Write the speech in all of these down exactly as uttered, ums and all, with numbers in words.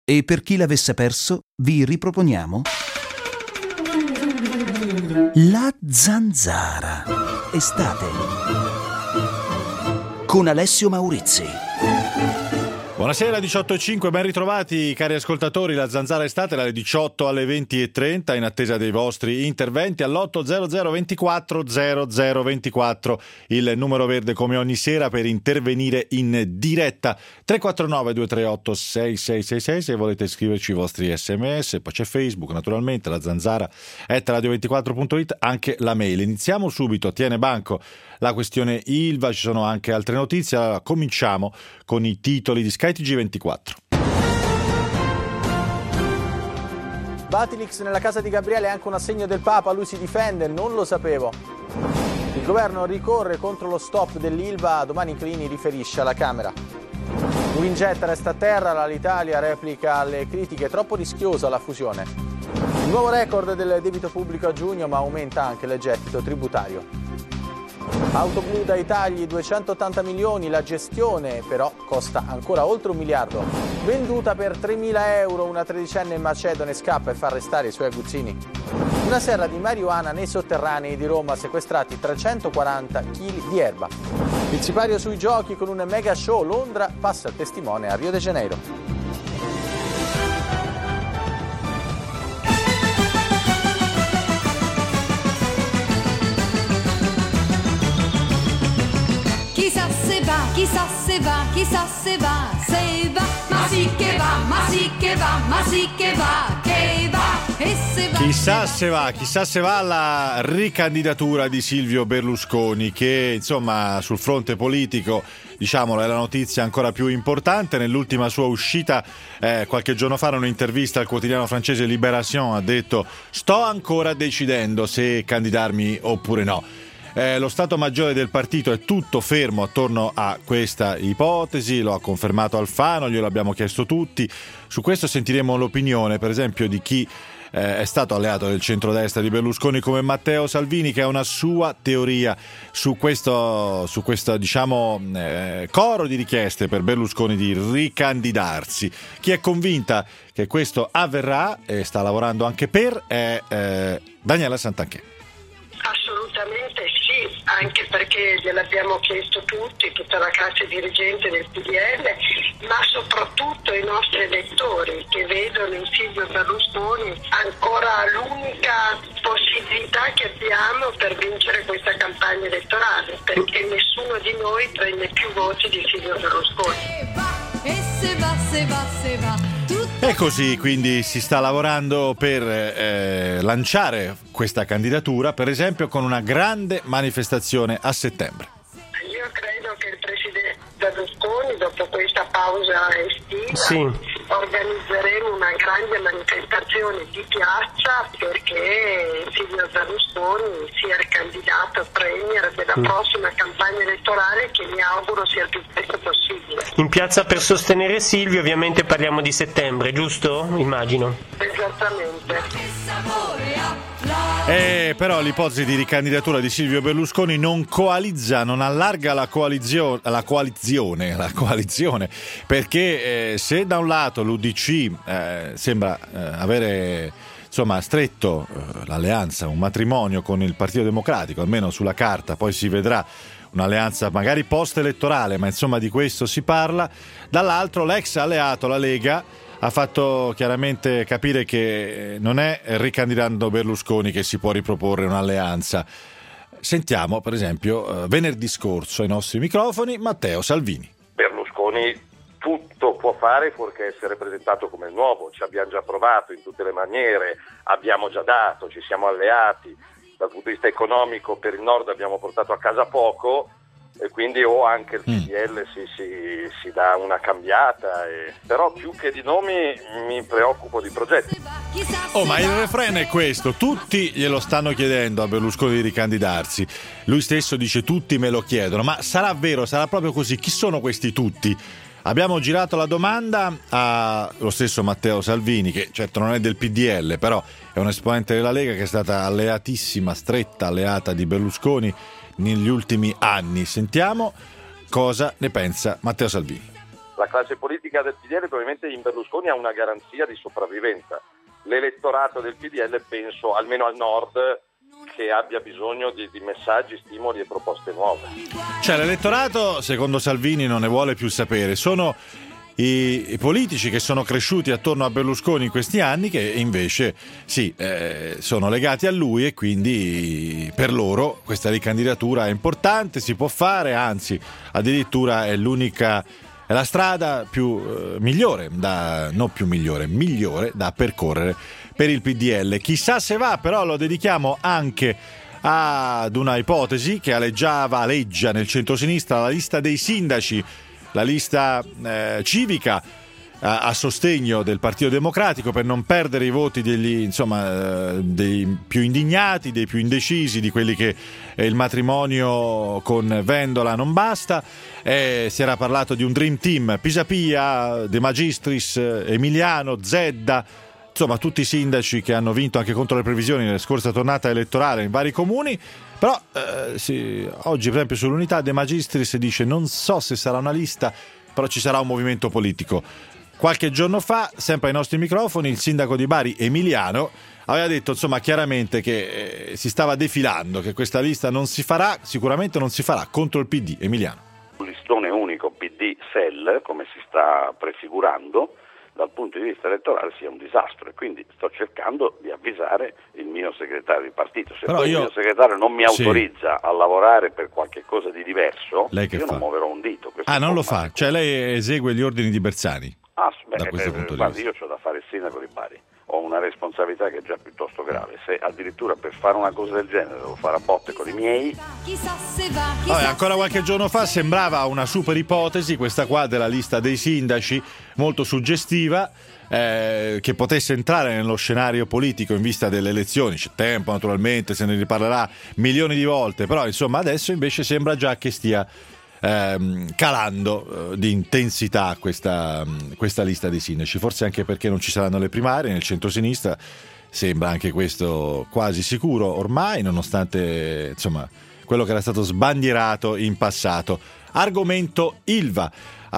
E per chi l'avesse perso, vi riproponiamo La Zanzara, estate, con Alessio Maurizzi. Buonasera, diciotto e cinque, ben ritrovati cari ascoltatori. La Zanzara estate dalle diciotto alle venti e trenta, in attesa dei vostri interventi all'otto zero zero ventiquattro zero zero ventiquattro, il numero verde come ogni sera per intervenire in diretta. Tre quattro nove due tre otto sei sei sei sei se volete scriverci i vostri sms, poi c'è Facebook naturalmente, La Zanzara at radio ventiquattro punto it, anche la mail. Iniziamo subito, tiene banco la questione Ilva, ci sono anche altre notizie. Allora, cominciamo con i titoli di Sky T G ventiquattro. Batilix nella casa di Gabriele è anche un assegno del Papa, lui si difende, non lo sapevo. Il governo ricorre contro lo stop dell'Ilva, domani Clini riferisce alla Camera. Uringetta resta a terra, l'Alitalia replica alle critiche, troppo rischiosa la fusione. Il nuovo record del debito pubblico a giugno, ma aumenta anche il gettito tributario. Autoblu dai tagli, duecentottanta milioni, la gestione però costa ancora oltre un miliardo. Venduta per tremila euro, una tredicenne macedone scappa e fa arrestare i suoi aguzzini. Una serra di marijuana nei sotterranei di Roma, sequestrati trecentoquaranta chili di erba. Il sipario sui giochi con un mega show, Londra passa il testimone a Rio de Janeiro. Chissà se va, chissà se va, chissà se va, se va, ma sì che va, ma sì che va, ma sì che va, che va, e se va. Chissà se va, chissà se va la ricandidatura di Silvio Berlusconi, che insomma sul fronte politico, diciamolo, è la notizia ancora più importante. Nell'ultima sua uscita eh, qualche giorno fa, in un'intervista al quotidiano francese Libération, ha detto: sto ancora decidendo se candidarmi oppure no. Eh, lo Stato Maggiore del partito è tutto fermo attorno a questa ipotesi, lo ha confermato Alfano, glielo abbiamo chiesto tutti. Su questo sentiremo l'opinione, per esempio, di chi eh, è stato alleato del centrodestra di Berlusconi come Matteo Salvini, che ha una sua teoria su questo, su questo diciamo, eh, coro di richieste per Berlusconi di ricandidarsi. Chi è convinta che questo avverrà e sta lavorando anche per è eh, Daniela Santanchè. Assolutamente sì, anche perché gliel'abbiamo chiesto tutti, tutta la classe dirigente del P D L, ma soprattutto i nostri elettori che vedono in Silvio Berlusconi ancora l'unica possibilità che abbiamo per vincere questa campagna elettorale, perché nessuno di noi prende più voti di Silvio Berlusconi. E se va, se va, se va. E così quindi si sta lavorando per eh, lanciare questa candidatura, per esempio con una grande manifestazione a settembre. Io credo che il presidente Berlusconi, dopo questa pausa estiva, sì, organizzeremo una grande manifestazione di piazza perché Silvio Berlusconi sia il candidato premier della mm. prossima campagna elettorale, che mi auguro sia il più presto possibile. In piazza per sostenere Silvio, ovviamente parliamo di settembre, giusto? Immagino. Esattamente. Eh, però l'ipotesi di ricandidatura di Silvio Berlusconi non coalizza, non allarga la coalizione, la coalizione, la coalizione perché eh, se da un lato l'U D C eh, sembra eh, avere insomma stretto eh, l'alleanza, un matrimonio con il Partito Democratico, almeno sulla carta, poi si vedrà un'alleanza magari post-elettorale, ma insomma di questo si parla. Dall'altro l'ex alleato, la Lega, ha fatto chiaramente capire che non è ricandidando Berlusconi che si può riproporre un'alleanza. Sentiamo per esempio venerdì scorso ai nostri microfoni Matteo Salvini. Berlusconi tutto può fare fuorché essere presentato come il nuovo, ci abbiamo già provato in tutte le maniere, abbiamo già dato, ci siamo alleati, dal punto di vista economico per il nord abbiamo portato a casa poco, e quindi o anche il P D L si, si, si dà una cambiata, e, però più che di nomi mi preoccupo di progetti. Oh, ma il refrain è questo: tutti glielo stanno chiedendo a Berlusconi di ricandidarsi, lui stesso dice tutti me lo chiedono, ma sarà vero, sarà proprio così? Chi sono questi tutti? Abbiamo girato la domanda allo stesso Matteo Salvini, che certo non è del P D L, però è un esponente della Lega che è stata alleatissima, stretta alleata di Berlusconi negli ultimi anni. Sentiamo cosa ne pensa Matteo Salvini. la classe politica del P D L probabilmente in Berlusconi ha una garanzia di sopravvivenza. L'elettorato del P D L penso, almeno al nord, che abbia bisogno di, di messaggi, stimoli e proposte nuove. Cioè l'elettorato, secondo Salvini, non ne vuole più sapere. Sono i, i politici che sono cresciuti attorno a Berlusconi in questi anni che invece sì, eh, sono legati a lui e quindi per loro questa ricandidatura è importante, si può fare, anzi addirittura è l'unica, è la strada più eh, migliore, da, non più migliore, migliore da percorrere per il P D L. Chissà se va, però lo dedichiamo anche ad una ipotesi che aleggiava, aleggia nel centrosinistra, la lista dei sindaci, la lista eh, civica a, a sostegno del Partito Democratico per non perdere i voti degli, insomma, eh, dei più indignati, dei più indecisi, di quelli che eh, il matrimonio con Vendola non basta. Eh, si era parlato di un dream team: Pisapia, De Magistris, Emiliano, Zedda. Insomma, tutti i sindaci che hanno vinto anche contro le previsioni nella scorsa tornata elettorale in vari comuni. Però eh, sì, oggi per esempio sull'Unità De Magistris dice non so se sarà una lista, però ci sarà un movimento politico. Qualche giorno fa, sempre ai nostri microfoni, il sindaco di Bari Emiliano aveva detto insomma chiaramente che eh, si stava defilando, che questa lista non si farà, sicuramente non si farà contro il P D. Emiliano. Un listone unico P D S E L, come si sta prefigurando, dal punto di vista elettorale sia un disastro, e quindi sto cercando di avvisare il mio segretario di partito. Se poi io... il mio segretario non mi autorizza sì. a lavorare per qualche cosa di diverso, lei che io fa? non muoverò un dito. Questo ah, non lo fa? Cioè lei esegue gli ordini di Bersani? Ah, beh, da questo eh, punto guarda, di io ho da fare il sindaco di Bari, ho una responsabilità che è già piuttosto grave. Se addirittura per fare una cosa del genere devo fare a botte con i miei. Vabbè, ancora qualche giorno fa sembrava una super ipotesi questa qua della lista dei sindaci, molto suggestiva, eh, che potesse entrare nello scenario politico in vista delle elezioni. C'è tempo naturalmente, se ne riparlerà milioni di volte, però insomma adesso invece sembra già che stia ehm, calando eh, di intensità questa, questa lista dei sindaci, forse anche perché non ci saranno le primarie nel centrosinistra. Sembra anche questo quasi sicuro ormai, nonostante insomma quello che era stato sbandierato in passato. Argomento Ilva,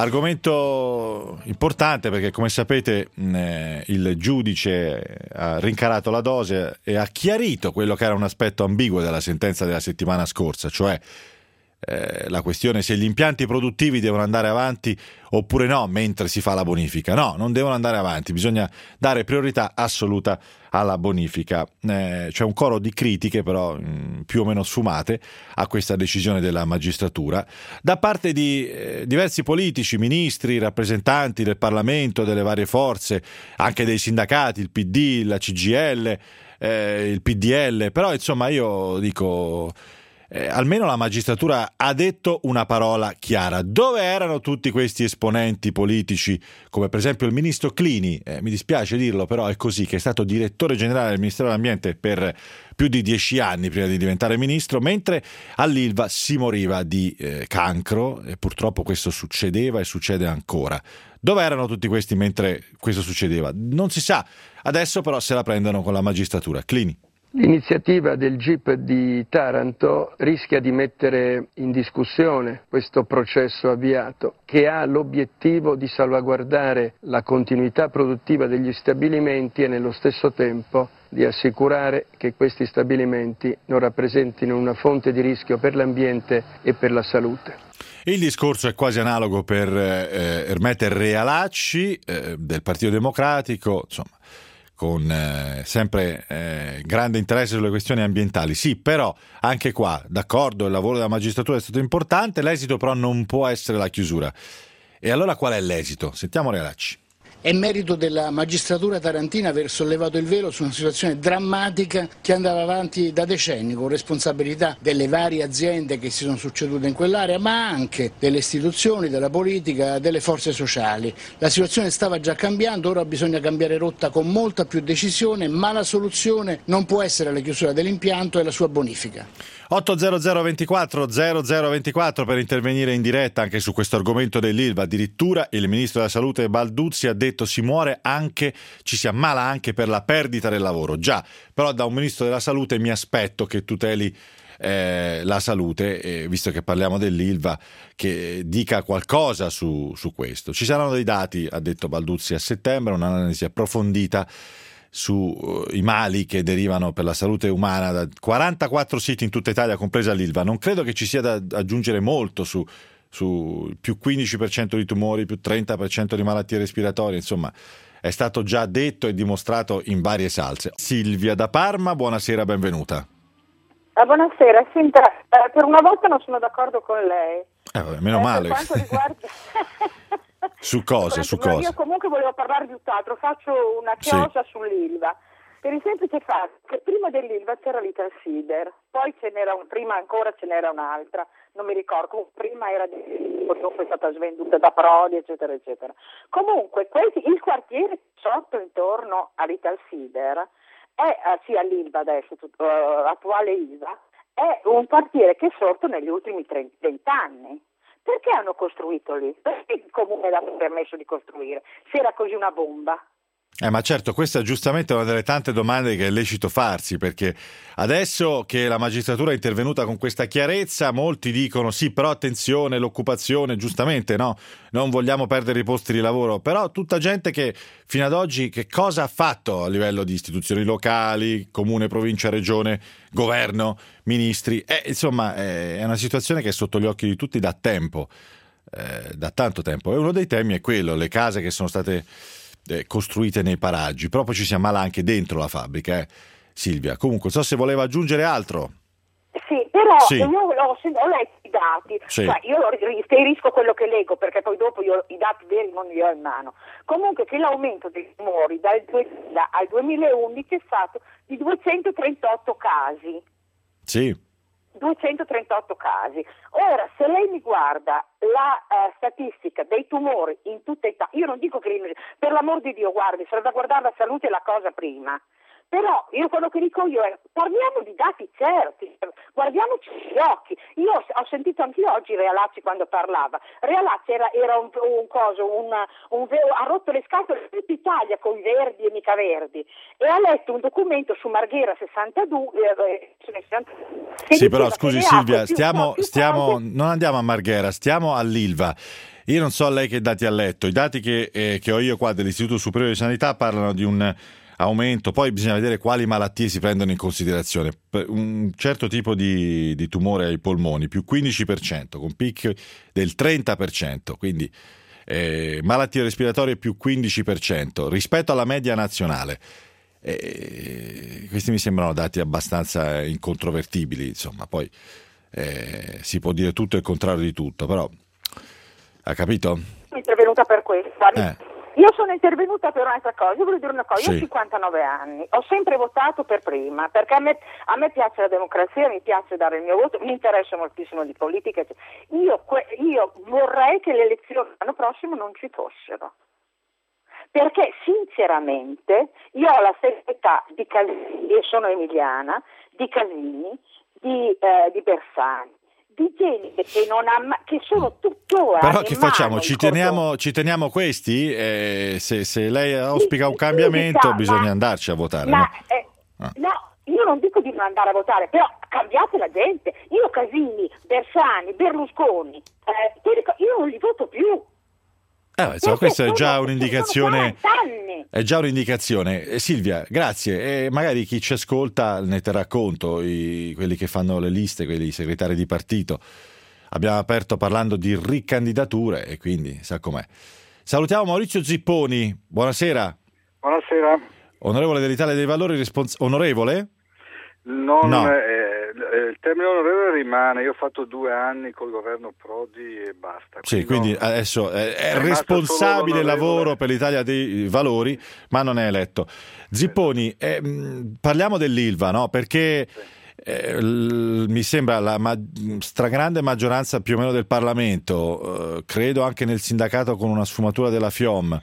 argomento importante perché, come sapete, eh, il giudice ha rincarato la dose e ha chiarito quello che era un aspetto ambiguo della sentenza della settimana scorsa, cioè eh, la questione se gli impianti produttivi devono andare avanti oppure no mentre si fa la bonifica. No, non devono andare avanti, bisogna dare priorità assoluta alla bonifica. Eh, c'è un coro di critiche però mh, più o meno sfumate a questa decisione della magistratura da parte di eh, diversi politici, ministri, rappresentanti del Parlamento, delle varie forze, anche dei sindacati, il P D, la C G I L, eh, il P D L. Però insomma io dico Eh, almeno la magistratura ha detto una parola chiara. Dove erano tutti questi esponenti politici, come per esempio il ministro Clini, eh, mi dispiace dirlo, però è così, che è stato direttore generale del Ministero dell'Ambiente per più di dieci anni prima di diventare ministro, mentre all'Ilva si moriva di eh, cancro, e purtroppo questo succedeva e succede ancora. Dove erano tutti questi mentre questo succedeva? Non si sa. Adesso però se la prendono con la magistratura. Clini. L'iniziativa del G I P di Taranto rischia di mettere in discussione questo processo avviato, che ha l'obiettivo di salvaguardare la continuità produttiva degli stabilimenti e nello stesso tempo di assicurare che questi stabilimenti non rappresentino una fonte di rischio per l'ambiente e per la salute. Il discorso è quasi analogo per eh, Ermete Realacci eh, del Partito Democratico, insomma, con eh, sempre eh, grande interesse sulle questioni ambientali. Sì, però anche qua, d'accordo, il lavoro della magistratura è stato importante, l'esito però non può essere la chiusura. E allora qual è l'esito? Sentiamo Realacci. È merito della magistratura tarantina aver sollevato il velo su una situazione drammatica che andava avanti da decenni, con responsabilità delle varie aziende che si sono succedute in quell'area, ma anche delle istituzioni, della politica, delle forze sociali. La situazione stava già cambiando, ora bisogna cambiare rotta con molta più decisione, ma la soluzione non può essere la chiusura dell'impianto e la sua bonifica. otto zero zero ventiquattro zero zero ventiquattro per intervenire in diretta anche su questo argomento dell'Ilva. Addirittura il ministro della Salute Balduzzi ha detto si muore anche, ci si ammala anche per la perdita del lavoro. Già, però da un ministro della Salute mi aspetto che tuteli eh, la salute, eh, visto che parliamo dell'Ilva, che dica qualcosa su, su questo. Ci saranno dei dati, ha detto Balduzzi, a settembre, un'analisi approfondita sui uh, mali che derivano per la salute umana da quarantaquattro siti in tutta Italia, compresa l'Ilva. Non credo che ci sia da aggiungere molto su, su più quindici per cento di tumori, più trenta per cento di malattie respiratorie, insomma è stato già detto e dimostrato in varie salse. Silvia da Parma, buonasera, benvenuta. Ah, buonasera, Senta, eh, per una volta non sono d'accordo con lei. Eh, vabbè, meno eh, male. Per quanto riguarda... Su cosa, su cosa? Io comunque volevo parlare di tutt'altro, faccio una chiosa sì. sull'Ilva, per il semplice fatto che prima dell'Ilva c'era l'Italsider, poi ce n'era un, prima ancora ce n'era un'altra, non mi ricordo, prima era di, dopo è stata svenduta da Prodi, eccetera, eccetera. Comunque questi, il quartiere sotto intorno all'Italsider, è, eh, sì all'Ilva adesso, tutto, uh, attuale Ilva, è un quartiere che è sorto negli ultimi venti anni. Perché hanno costruito lì? Perché il comune ha dato permesso di costruire? Se era così una bomba. Eh, ma certo, questa è giustamente una delle tante domande che è lecito farsi, perché adesso che la magistratura è intervenuta con questa chiarezza, molti dicono sì, però attenzione, l'occupazione, giustamente, no? Non vogliamo perdere i posti di lavoro, però tutta gente che fino ad oggi che cosa ha fatto a livello di istituzioni locali, comune, provincia, regione, governo, ministri, eh, insomma è una situazione che è sotto gli occhi di tutti da tempo, eh, da tanto tempo, e uno dei temi è quello, le case che sono state eh, costruite nei paraggi, però poi ci si ammala anche dentro la fabbrica, eh, Silvia. Comunque, so se voleva aggiungere altro. Sì, però sì. io ho, ho letto i dati, sì. cioè io riferisco quello che leggo, perché poi dopo io i dati veri non li ho in mano. Comunque che l'aumento dei tumori dal duemila al duemilaundici è stato di duecentotrentotto casi. Sì. duecentotrentotto casi. Ora, se lei mi guarda la uh, statistica dei tumori in tutta Italia, io non dico che, per l'amor di Dio, guardi, salvaguardare la salute è la cosa prima. Però io quello che dico io è parliamo di dati certi, guardiamoci gli occhi. Io ho, ho sentito anche oggi Realacci quando parlava. Realacci era, era un, un coso, un, un, ha rotto le scatole tutta Italia con i verdi e mica verdi. E ha letto un documento su Marghera sessantadue. Eh, sì, però scusi Silvia, stiamo, stiamo, non andiamo a Marghera, stiamo all'Ilva. Io non so lei che dati ha letto. I dati che, eh, che ho io qua dell'Istituto Superiore di Sanità parlano di un aumento, poi bisogna vedere quali malattie si prendono in considerazione. Un certo tipo di, di tumore ai polmoni, più quindici per cento, con picchi del trenta per cento, quindi eh, malattie respiratorie più quindici per cento rispetto alla media nazionale. Eh, questi mi sembrano dati abbastanza incontrovertibili, insomma, poi eh, si può dire tutto e il contrario di tutto, però ha capito? Sono intervenuta per questo. Eh. Io sono intervenuta per un'altra cosa, io voglio dire una cosa, sì. Io ho cinquantanove anni, ho sempre votato per prima, perché a me, a me piace la democrazia, mi piace dare il mio voto, mi interessa moltissimo di politica. Io, io vorrei che le elezioni l'anno prossimo non ci fossero, perché sinceramente io ho la stessa età di Casini, io sono emiliana, di Casini, di, eh, di Bersani, di gente che non ha che sono tuttora. Però che facciamo? Mano, ci teniamo, ci teniamo questi? Eh, se, se lei auspica un cambiamento, sì, bisogna ma, andarci a votare. Ma, no? Eh, ah. no, io non dico di non andare a votare, però cambiate la gente. Io Casini, Bersani, Berlusconi, eh, io non li voto più. Eh, insomma, questa è già un'indicazione. È già un'indicazione. Eh, Silvia, grazie. E magari chi ci ascolta ne terrà conto, i, quelli che fanno le liste, quelli segretari di partito. Abbiamo aperto parlando di ricandidature e quindi sa com'è. Salutiamo Maurizio Zipponi. Buonasera. Buonasera. Onorevole dell'Italia dei Valori, respons- onorevole? Non, no. eh, il termine onorevole rimane, io ho fatto due anni col governo Prodi e basta. Sì, quindi no, adesso è, è responsabile lavoro per l'Italia dei Valori, ma non è eletto. Zipponi, eh, parliamo dell'Ilva, no? Perché eh, l- mi sembra la ma- stragrande maggioranza più o meno del Parlamento, eh, credo anche nel sindacato con una sfumatura della FIOM,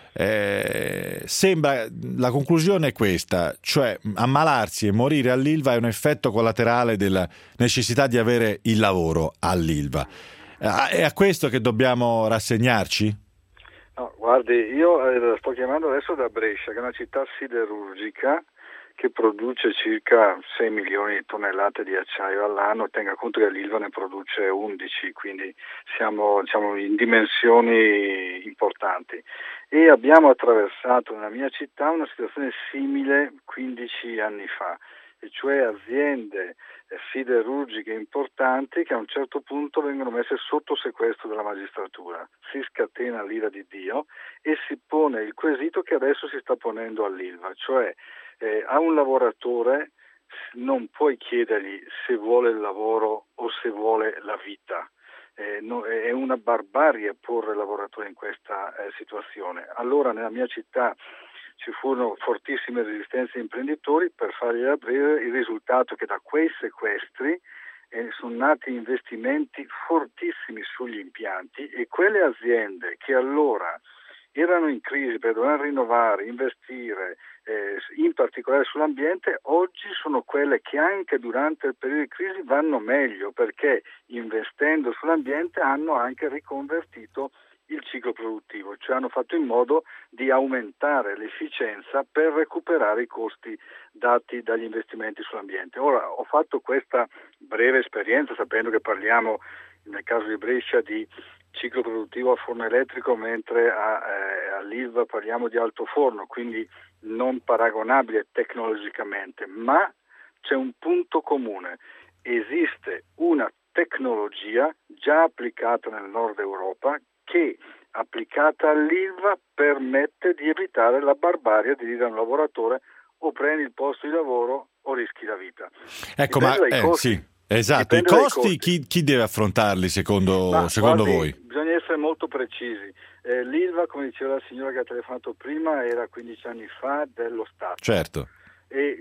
Eh, sembra la conclusione è questa, cioè ammalarsi e morire all'Ilva è un effetto collaterale della necessità di avere il lavoro all'Ilva. È a questo che dobbiamo rassegnarci? No, guardi, io eh, sto chiamando adesso da Brescia, che è una città siderurgica che produce circa sei milioni di tonnellate di acciaio all'anno, tenga conto che l'Ilva ne produce undici, quindi siamo, diciamo, in dimensioni importanti. E abbiamo attraversato nella mia città una situazione simile quindici anni fa, e cioè aziende siderurgiche importanti che a un certo punto vengono messe sotto sequestro della magistratura. Si scatena l'ira di Dio e si pone il quesito che adesso si sta ponendo all'Ilva, cioè eh, a un lavoratore non puoi chiedergli se vuole il lavoro o se vuole la vita. Eh, no, è una barbarie porre il lavoratore in questa eh, situazione. Allora nella mia città ci furono fortissime resistenze imprenditori. Per fargliela breve, il risultato è che da quei sequestri eh, sono nati investimenti fortissimi sugli impianti, e quelle aziende che allora erano in crisi per dover rinnovare, investire, eh, in particolare sull'ambiente, oggi sono quelle che anche durante il periodo di crisi vanno meglio, perché investendo sull'ambiente hanno anche riconvertito il ciclo produttivo, cioè hanno fatto in modo di aumentare l'efficienza per recuperare i costi dati dagli investimenti sull'ambiente. Ora, ho fatto questa breve esperienza sapendo che parliamo, nel caso di Brescia, di ciclo produttivo a forno elettrico, mentre a, eh, all'Ilva parliamo di alto forno, quindi non paragonabile tecnologicamente, ma c'è un punto comune: esiste una tecnologia già applicata nel nord Europa che, applicata all'Ilva, permette di evitare la barbarie di dire a un lavoratore: o prendi il posto di lavoro o rischi la vita. Ecco, ma eh, sì, esatto, i costi, costi. Chi, chi deve affrontarli secondo, ma, secondo guardi, voi? Bisogna essere molto precisi. Eh, L'Ilva, come diceva la signora che ha telefonato prima, era quindici anni fa dello Stato. Certo. E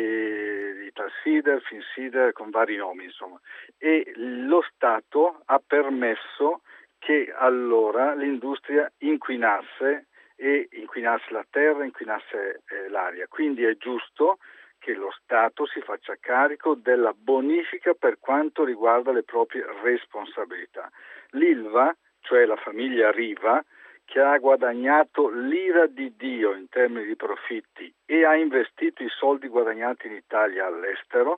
l'Italsider, Finsider, con vari nomi, insomma. E lo Stato ha permesso che allora l'industria inquinasse e inquinasse la terra, inquinasse eh, l'aria. Quindi è giusto che lo Stato si faccia carico della bonifica per quanto riguarda le proprie responsabilità. L'Ilva, cioè la famiglia Riva, che ha guadagnato l'ira di Dio in termini di profitti e ha investito i soldi guadagnati in Italia all'estero,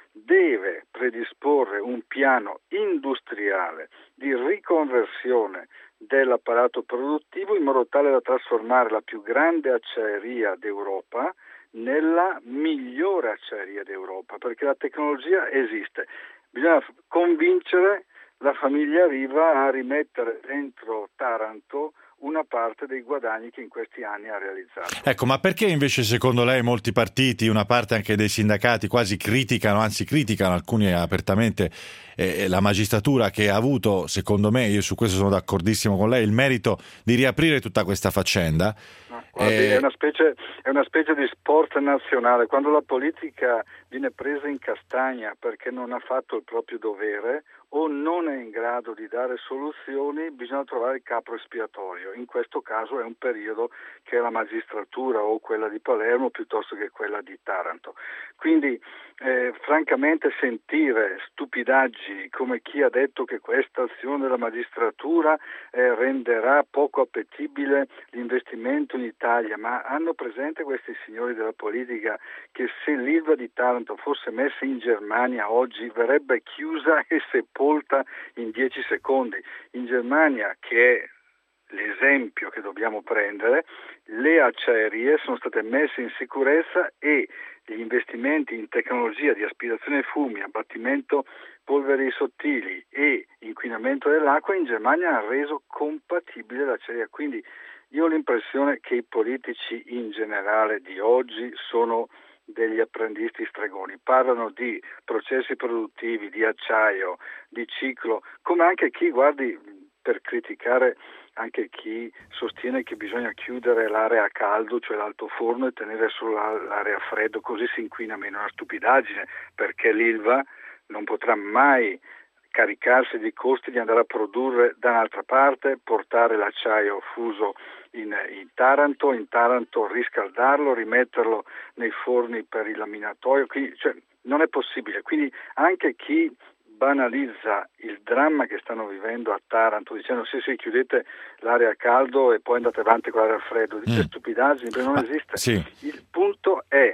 deve predisporre un piano industriale di riconversione dell'apparato produttivo in modo tale da trasformare la più grande acciaieria d'Europa nella migliore acciaieria d'Europa, perché la tecnologia esiste. Bisogna convincere la famiglia Riva a rimettere dentro Taranto una parte dei guadagni che in questi anni ha realizzato. Ecco, ma perché invece secondo lei molti partiti, una parte anche dei sindacati, quasi criticano, anzi criticano alcuni apertamente eh, la magistratura, che ha avuto, secondo me, io su questo sono d'accordissimo con lei, il merito di riaprire tutta questa faccenda? No, guardi, eh... è una specie, è una specie di sport nazionale. Quando la politica viene presa in castagna perché non ha fatto il proprio dovere o non è in grado di dare soluzioni, bisogna trovare il capro espiatorio. In questo caso è un periodo che è la magistratura o quella di Palermo piuttosto che quella di Taranto. Quindi eh, francamente sentire stupidaggini come chi ha detto che questa azione della magistratura eh, renderà poco appetibile l'investimento in Italia, ma hanno presente questi signori della politica che se l'Ilva di Taranto fosse messa in Germania oggi verrebbe chiusa e sepolta in dieci secondi. In Germania, che è l'esempio che dobbiamo prendere, le acciaierie sono state messe in sicurezza e gli investimenti in tecnologia di aspirazione fumi, abbattimento polveri sottili e inquinamento dell'acqua in Germania hanno reso compatibile l'acciaieria. Quindi io ho l'impressione che i politici in generale di oggi sono degli apprendisti stregoni, parlano di processi produttivi, di acciaio, di ciclo, come anche chi, guardi, per criticare anche chi sostiene che bisogna chiudere l'area a caldo, cioè l'alto forno, e tenere solo l'area a freddo, così si inquina meno. È una stupidaggine, perché l'Ilva non potrà mai caricarsi di costi di andare a produrre da un'altra parte, portare l'acciaio fuso in, in Taranto, in Taranto riscaldarlo, rimetterlo nei forni per il laminatoio, quindi, cioè, non è possibile. Quindi anche chi banalizza il dramma che stanno vivendo a Taranto dicendo sì sì chiudete l'area a caldo e poi andate avanti con l'area a freddo, dice mm. stupidaggini, perché non ah, esiste. Sì. Il punto è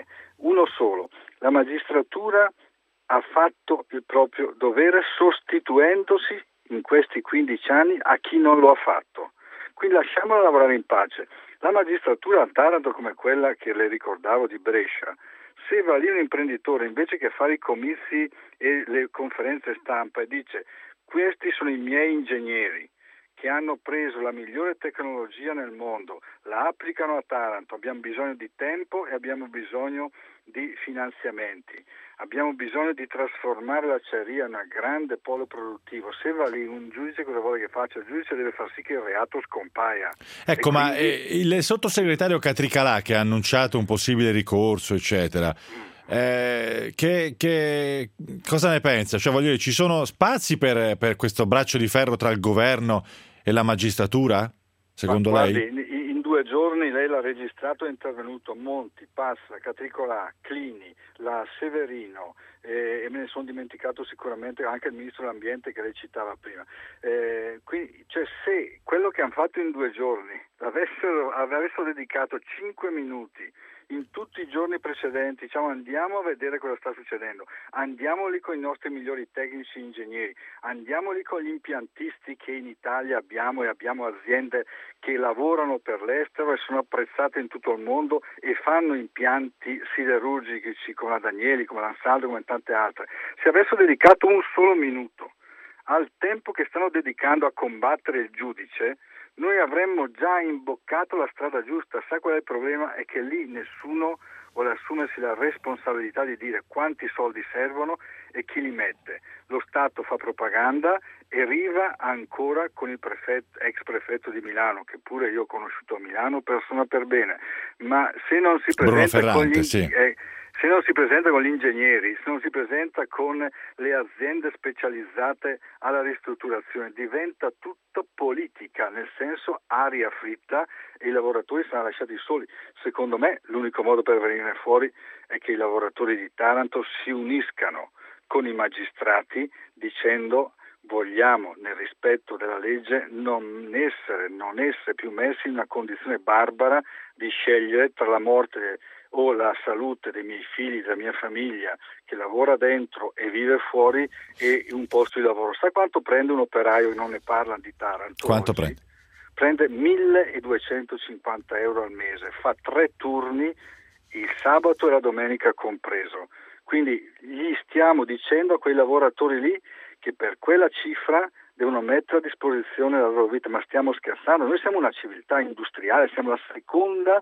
uno solo. La magistratura ha fatto il proprio dovere sostituendosi in questi quindici anni a chi non lo ha fatto. Quindi lasciamola lavorare in pace. La magistratura a Taranto, come quella che le ricordavo di Brescia, se va lì un imprenditore, invece che fare i comizi e le conferenze stampa, e dice: questi sono i miei ingegneri che hanno preso la migliore tecnologia nel mondo, la applicano a Taranto, abbiamo bisogno di tempo e abbiamo bisogno di finanziamenti, abbiamo bisogno di trasformare l'acciaieria in un grande polo produttivo. Se va lì un giudice, cosa vuole che faccia? Il giudice deve far sì che il reato scompaia. Ecco, e ma quindi... eh, il sottosegretario Catricalà, che ha annunciato un possibile ricorso, eccetera, eh, che, che cosa ne pensa? Cioè, voglio dire, ci sono spazi per, per questo braccio di ferro tra il governo e la magistratura, secondo Ma, lei? Guardi, in due giorni lei l'ha registrato, è intervenuto Monti, Passa, Catricolà, Clini, la Severino, eh, e me ne sono dimenticato sicuramente anche il ministro dell'ambiente che lei citava prima. Eh, quindi, cioè, se quello che hanno fatto in due giorni avessero, avessero dedicato cinque minuti in tutti i giorni precedenti, diciamo, andiamo a vedere cosa sta succedendo, andiamo lì con i nostri migliori tecnici e ingegneri, andiamo lì con gli impiantisti che in Italia abbiamo, e abbiamo aziende che lavorano per l'estero e sono apprezzate in tutto il mondo e fanno impianti siderurgici come la Danieli, come l'Ansaldo, come tante altre. Se avessero dedicato un solo minuto al tempo che stanno dedicando a combattere il giudice, noi avremmo già imboccato la strada giusta. Sa qual è il problema? È che lì nessuno vuole assumersi la responsabilità di dire quanti soldi servono e chi li mette. Lo Stato fa propaganda e Riva ancora con il prefetto, ex prefetto di Milano, che pure io ho conosciuto a Milano, persona per bene, ma se non si presenta Ferrante, con gli sì. eh, se non si presenta con gli ingegneri, se non si presenta con le aziende specializzate alla ristrutturazione, diventa tutto politica, nel senso aria fritta, e i lavoratori saranno lasciati soli. Secondo me l'unico modo per venire fuori è che i lavoratori di Taranto si uniscano con i magistrati dicendo: vogliamo, nel rispetto della legge, non essere, non essere più messi in una condizione barbara di scegliere tra la morte o la salute dei miei figli, della mia famiglia che lavora dentro e vive fuori, e un posto di lavoro. Sa quanto prende un operaio, e non ne parla di Taranto? Quanto oggi? prende? Prende milleduecentocinquanta euro al mese, fa tre turni, il sabato e la domenica compreso. Quindi gli stiamo dicendo a quei lavoratori lì che per quella cifra devono mettere a disposizione la loro vita. Ma stiamo scherzando? Noi siamo una civiltà industriale, siamo la seconda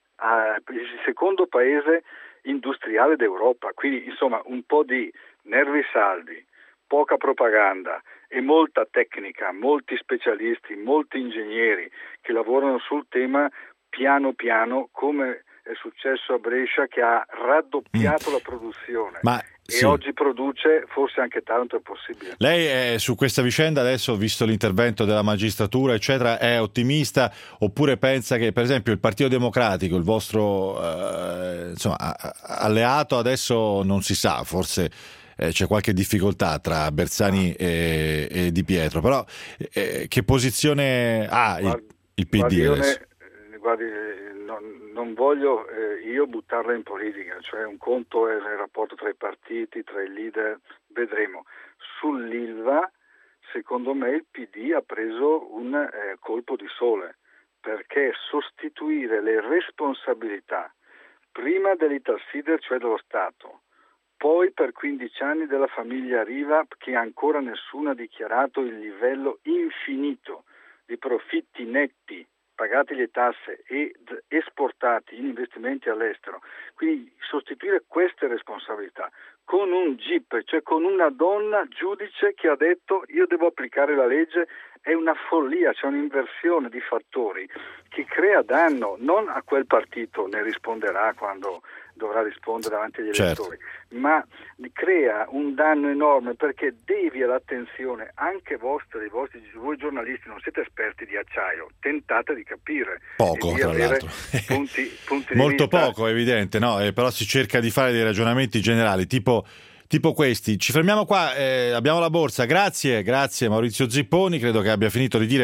Uh, il secondo paese industriale d'Europa, quindi insomma un po' di nervi saldi, poca propaganda e molta tecnica, molti specialisti, molti ingegneri che lavorano sul tema piano piano, come è successo a Brescia, che ha raddoppiato mm. la produzione. Ma e sì. oggi produce, forse anche tanto è possibile. Lei è, su questa vicenda, adesso visto l'intervento della magistratura eccetera, è ottimista, oppure pensa che per esempio il Partito Democratico, il vostro eh, insomma, alleato, adesso non si sa, forse eh, c'è qualche difficoltà tra Bersani e, e Di Pietro, però eh, che posizione ha il, il P D adesso? Ne, guardi, non, non voglio eh, io buttarla in politica, cioè un conto è il rapporto tra i partiti, tra i leader, vedremo. Sull'Ilva, secondo me il P D ha preso un eh, colpo di sole, perché sostituire le responsabilità prima dell'Italsider, cioè dello Stato, poi per quindici anni della famiglia Riva, che ancora nessuno ha dichiarato il livello infinito di profitti netti pagati le tasse ed esportati in investimenti all'estero. Quindi sostituire queste responsabilità con un G I P, cioè con una donna giudice che ha detto io devo applicare la legge, è una follia, c'è un'inversione di fattori che crea danno non a quel partito, ne risponderà quando dovrà rispondere davanti agli elettori, certo, ma crea un danno enorme, perché devia l'attenzione anche vostra, dei vostri, voi giornalisti non siete esperti di acciaio, tentate di capire poco, e di tra avere l'altro punti, punti molto di vista. Poco, è evidente, no? Eh, però si cerca di fare dei ragionamenti generali tipo tipo questi. Ci fermiamo qua, eh, abbiamo la borsa. Grazie, grazie Maurizio Zipponi, credo che abbia finito di dire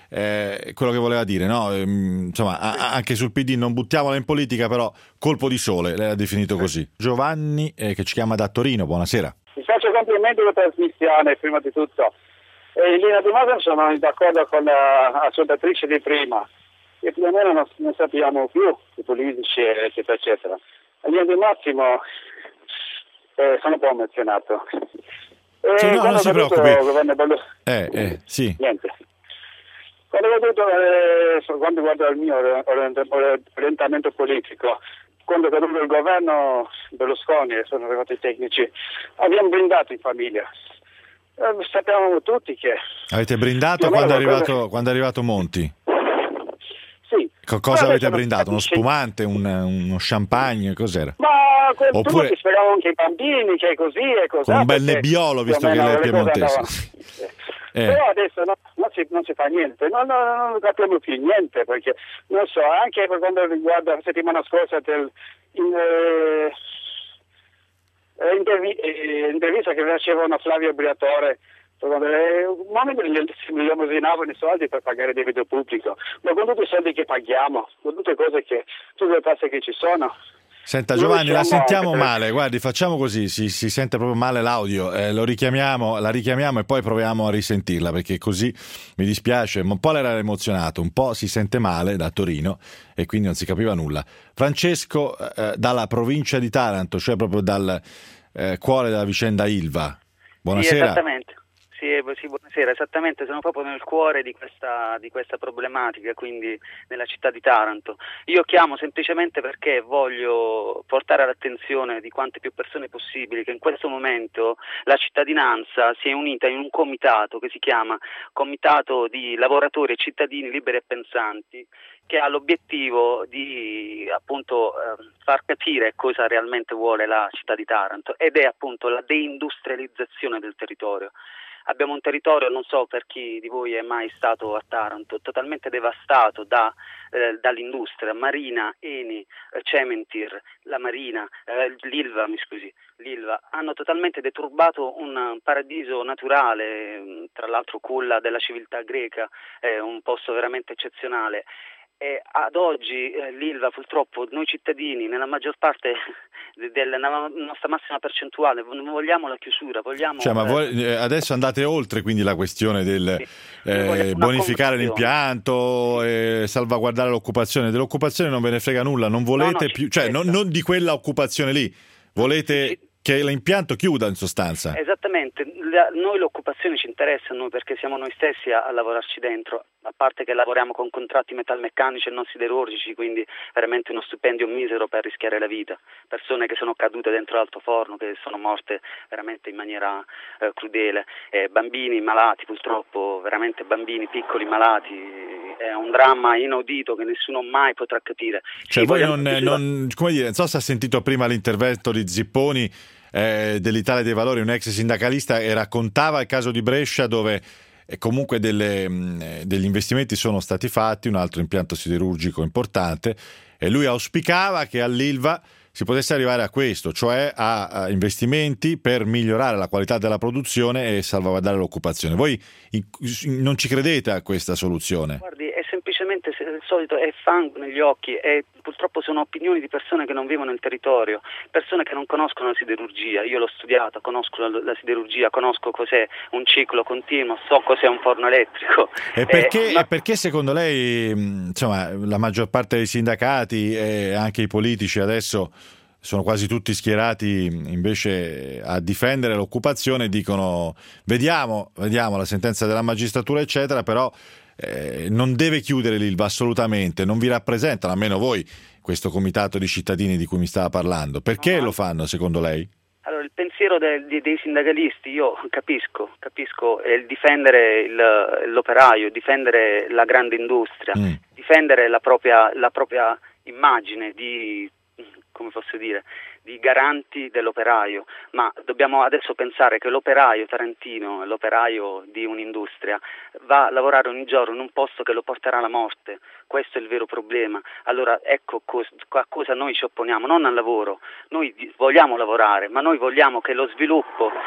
eh, quello che voleva dire, no? Ehm, insomma, a, anche sul P D non buttiamola in politica, però colpo di sole, lei ha definito così. Giovanni, eh, che ci chiama da Torino, buonasera. Vi faccio complimenti per la trasmissione, prima di tutto. E in linea di massima sono d'accordo con la ascoltatrice di prima, che più o meno non ne sappiamo più, i politici, eccetera, eccetera. In linea di massimo eh, sono un po' emozionato. E sì, no, non si preoccupi. Bello... Eh, eh, sì. Niente. Quando ho veduto, eh, quando guardo il mio orientamento politico, quando è venuto il governo Berlusconi e sono arrivati i tecnici, abbiamo blindato in famiglia. Eh, sappiamo tutti che... Avete brindato quando è, arrivato, cosa... quando è arrivato Monti? Sì. Co- cosa avete brindato? Uno spumante, un, uno champagne, cos'era? Ma quel Oppure... tutti speravo anche i bambini, che è così e così. Con un bel nebbiolo, visto che lei è piemontese. Eh. Però adesso no, non, si, non si fa niente, no, no, no, non capiamo più niente, perché non so, anche per quanto riguarda la settimana scorsa del, in, eh, intervi, eh, intervista che facevano Flavio Briatore, eh, un momento si illuminavano i soldi per pagare il debito pubblico, ma con tutti i soldi che paghiamo, con tutte le cose che, tutte le tasse che ci sono. Senta Giovanni, la sentiamo male, guardi, facciamo così, si, si sente proprio male l'audio, eh, lo richiamiamo, la richiamiamo e poi proviamo a risentirla, perché così mi dispiace, un po' l'era emozionato, un po' si sente male da Torino e quindi non si capiva nulla. Francesco, eh, dalla provincia di Taranto, cioè proprio dal eh, cuore della vicenda Ilva, buonasera. Sì, esattamente. Sì, sì, buonasera, esattamente, sono proprio nel cuore di questa, di questa problematica, quindi nella città di Taranto. Io chiamo semplicemente perché voglio portare all'attenzione di quante più persone possibili che in questo momento la cittadinanza si è unita in un comitato che si chiama Comitato di Lavoratori e Cittadini Liberi e Pensanti, che ha l'obiettivo di appunto eh, far capire cosa realmente vuole la città di Taranto, ed è appunto la deindustrializzazione del territorio. Abbiamo un territorio, non so per chi di voi è mai stato a Taranto, totalmente devastato da, eh, dall'industria, Marina, Eni, eh, Cementir, la Marina, eh, l'Ilva, mi scusi, l'Ilva, hanno totalmente deturbato un paradiso naturale, tra l'altro culla della civiltà greca, eh, un posto veramente eccezionale. E ad oggi eh, l'Ilva purtroppo noi cittadini nella maggior parte de- della nostra massima percentuale non vogliamo la chiusura, vogliamo... Cioè, ma voi, eh, adesso andate oltre quindi la questione del sì. eh, bonificare l'impianto, eh, salvaguardare l'occupazione. Dell'occupazione non ve ne frega nulla, non volete no, no, più, cioè non, non di quella occupazione lì, volete... Sì. Che l'impianto chiuda in sostanza. Esattamente, la, noi l'occupazione ci interessa a noi perché siamo noi stessi a, a lavorarci dentro, a parte che lavoriamo con contratti metalmeccanici e non siderurgici, quindi veramente uno stipendio misero per rischiare la vita, persone che sono cadute dentro l'altoforno, che sono morte veramente in maniera eh, crudele, eh, bambini malati purtroppo, veramente bambini piccoli malati. È un dramma inaudito che nessuno mai potrà capire. Cioè sì, voi non, non, come dire, non so se ha sentito prima l'intervento di Zipponi eh, dell'Italia dei Valori, un ex sindacalista, e raccontava il caso di Brescia dove eh, comunque delle, mh, degli investimenti sono stati fatti, un altro impianto siderurgico importante, e lui auspicava che all'Ilva si potesse arrivare a questo, cioè a, a investimenti per migliorare la qualità della produzione e salvaguardare l'occupazione. Voi in, in, non ci credete a questa soluzione? Guardi, è semplicemente il solito, è fango negli occhi, e purtroppo sono opinioni di persone che non vivono nel territorio, persone che non conoscono la siderurgia. Io l'ho studiata, conosco la, la siderurgia, conosco cos'è un ciclo continuo, so cos'è un forno elettrico. E perché, eh, ma... perché secondo lei, insomma, la maggior parte dei sindacati e anche i politici adesso sono quasi tutti schierati invece a difendere l'occupazione, dicono vediamo, vediamo la sentenza della magistratura eccetera, però eh, non deve chiudere l'Ilva assolutamente, non vi rappresentano, almeno voi, questo comitato di cittadini di cui mi stava parlando. Perché no, lo fanno secondo lei? Allora, il pensiero de, de, dei sindacalisti io capisco, capisco, è il difendere il, l'operaio, difendere la grande industria, mm. difendere la propria, la propria immagine di, come posso dire, di garanti dell'operaio, ma dobbiamo adesso pensare che l'operaio tarantino, l'operaio di un'industria, va a lavorare ogni giorno in un posto che lo porterà alla morte. Questo è il vero problema. Allora ecco cos- a cosa noi ci opponiamo, non al lavoro. Noi vogliamo lavorare, ma noi vogliamo che lo sviluppo